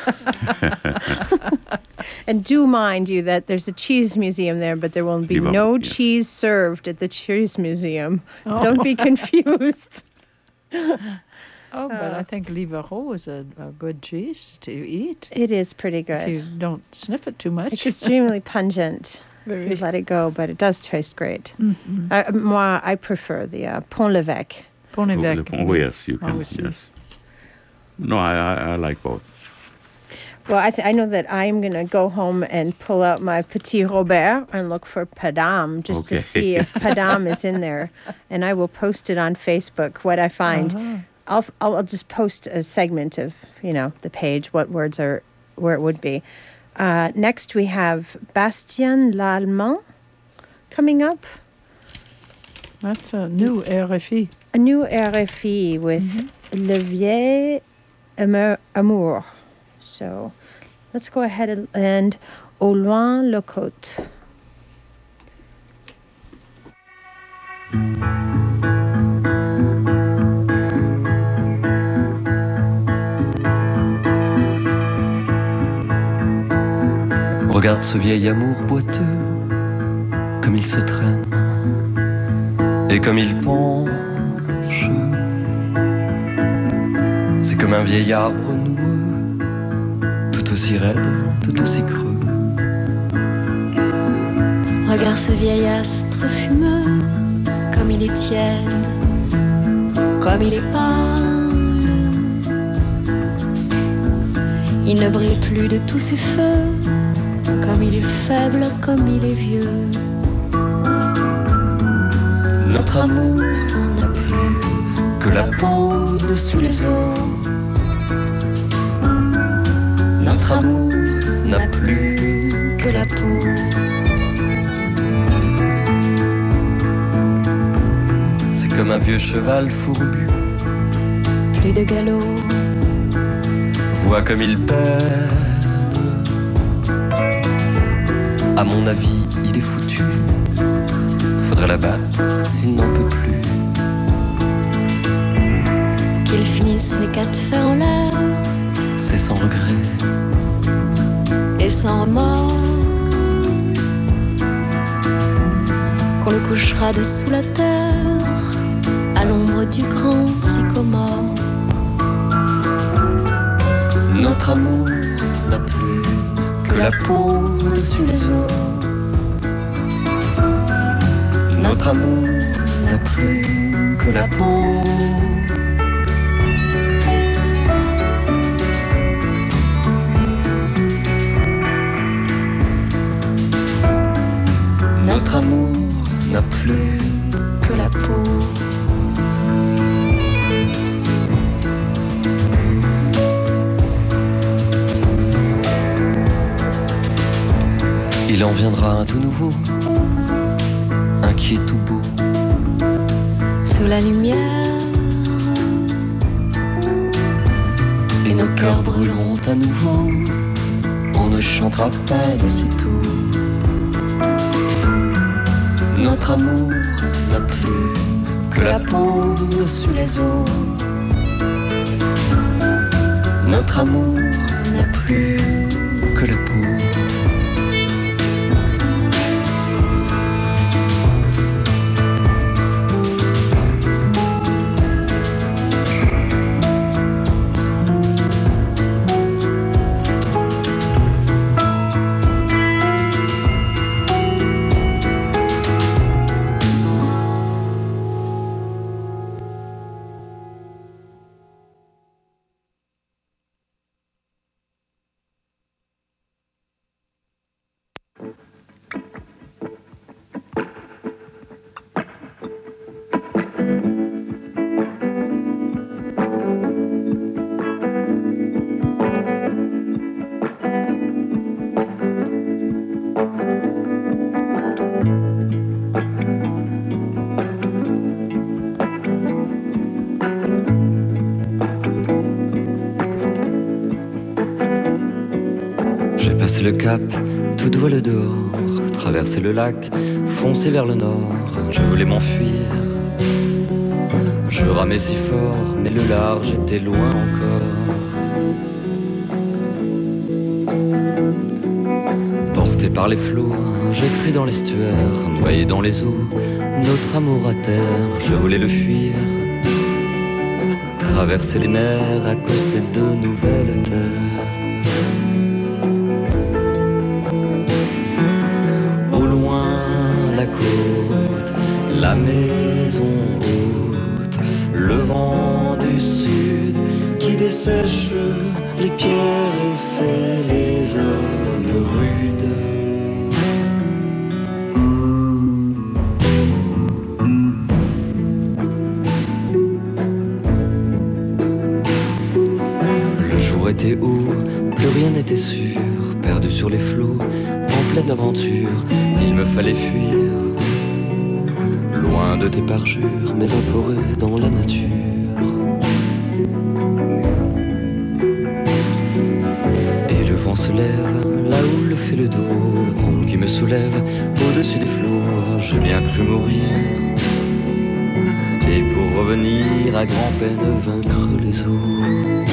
And do mind you that there's a cheese museum there, but there will be no cheese served at the cheese museum. Oh. Don't be confused. Oh, but I think Livarot is a good cheese to eat. It is pretty good. If you don't sniff it too much. Extremely pungent. Very. You let it go, but it does taste great. Moi, I prefer the Pont-l'Évêque. Pont-l'Évêque. Oh, yes, you can. Yes. No, I like both. Well, I know that I'm going to go home and pull out my Petit Robert and look for Padam just to see if Padam is in there. And I will post it on Facebook, what I find. I'll just post a segment of, the page, what words are where it would be. Next, we have Bastien Lallemand coming up. That's a new RFI. A new RFI with Le Vieil Amour. So let's go ahead and Au loin le côte. Regarde ce vieil amour boiteux, comme il se traîne et comme il penche. C'est comme un vieil arbre noueux, tout aussi raide, tout aussi creux. Regarde ce vieil astre fumeux, comme il est tiède, comme il est pâle. Il ne brille plus de tous ses feux, comme il est faible, comme il est vieux. Notre amour n'a plus que la peau dessus les os. Notre amour n'a plus que la peau. C'est comme un vieux cheval fourbu, Plus de galop, vois comme il perd. À mon avis, il est foutu. Faudrait l'abattre, il n'en peut plus. qu'il finisse les quatre fers en l'air C'est sans regret et sans remords qu'on le couchera dessous la terre à l'ombre du grand sycomore. Notre amour n'a plus que la peau dessus les os. Notre amour n'a plus que la peau. Notre amour n'a plus que la peau. Il en viendra un tout nouveau, un qui est tout beau. Sous la lumière, et nos cœurs brûleront à nouveau. On ne chantera pas d'aussitôt. Notre amour n'a plus que la peau dessus les os. Notre amour n'a plus que la peau. Le cap, toute voile dehors, traverser le lac, foncer vers le nord, je voulais m'enfuir. Je ramais si fort, mais le large était loin encore. Porté par les flots, j'ai cru dans l'estuaire, noyé dans les eaux, notre amour à terre, je voulais le fuir. Traverser les mers, accoster de nouvelles terres. La maison haute, le vent du sud qui dessèche les pierres et fait les hommes rudes. Le jour était haut, plus rien n'était sûr, perdu sur les flots, en pleine aventure, il me fallait fuir. Loin de tes parjures, m'évaporer dans la nature. Et le vent se lève, la houle fait le dos, onde qui me soulève au-dessus des flots. J'ai bien cru mourir. Et pour revenir à grand-peine vaincre les eaux.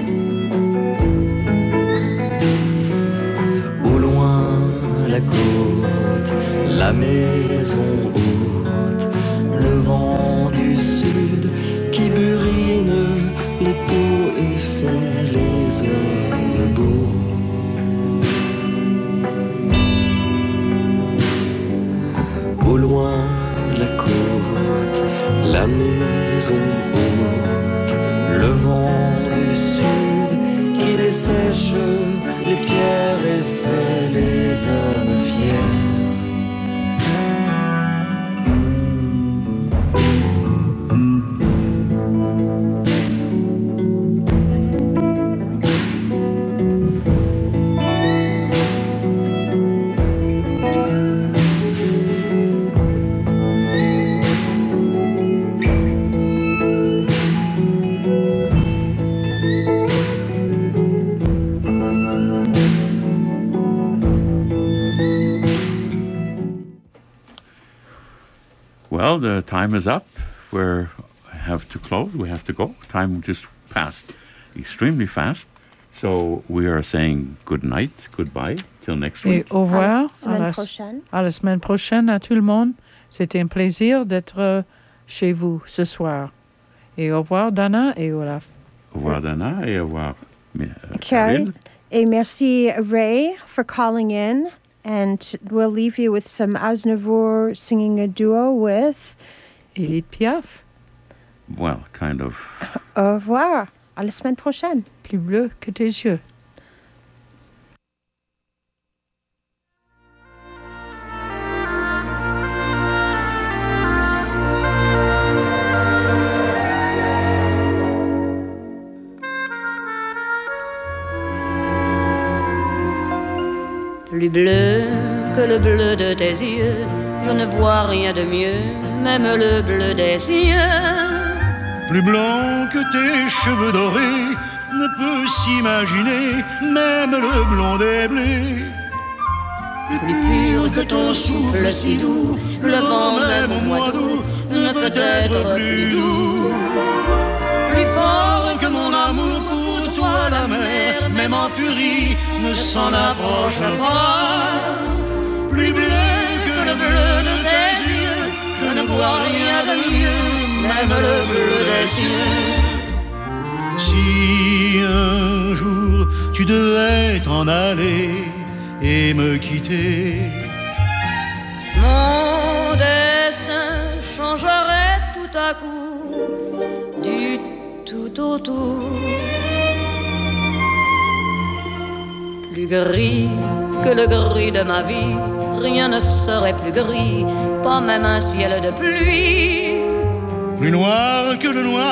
Au loin, la côte, la maison haute, le vent du sud qui burine les peaux et fait les hommes beaux. Au loin, la côte, la maison haute, le vent du sud qui dessèche les pierres et fait les hommes fiers. Well, the time is up. We have to close. We have to go. Time just passed extremely fast. So we are saying good night, goodbye, till next week. Et au revoir. À la semaine prochaine. À la semaine prochaine à tout le monde. C'était un plaisir d'être chez vous ce soir. Et au revoir, Dana et Olaf. Au revoir, Dana, et au revoir, Carrie. Et merci, Ray, for calling in. And we'll leave you with some Aznavour singing a duo with Edith Piaf. Well, kind of. Au revoir. À la semaine prochaine. Plus bleu que tes yeux. Plus bleu que le bleu de tes yeux, je ne vois rien de mieux, même le bleu des cieux. Plus blanc que tes cheveux dorés, ne peut s'imaginer, même le blond des blés. Plus pur que ton souffle si doux, le vent même au mois d'août ne peut être plus doux. Plus fort que mon amour pour toi, la mer, même en furie, ne s'en approche pas. Plus bleu que le bleu de tes yeux, je ne vois rien de mieux, même le bleu des cieux. Si un jour tu devais t'en aller et me quitter, mon destin changerait tout à coup, du tout au tout. Plus gris que le gris de ma vie. Rien ne serait plus gris, pas même un ciel de pluie. Plus noir que le noir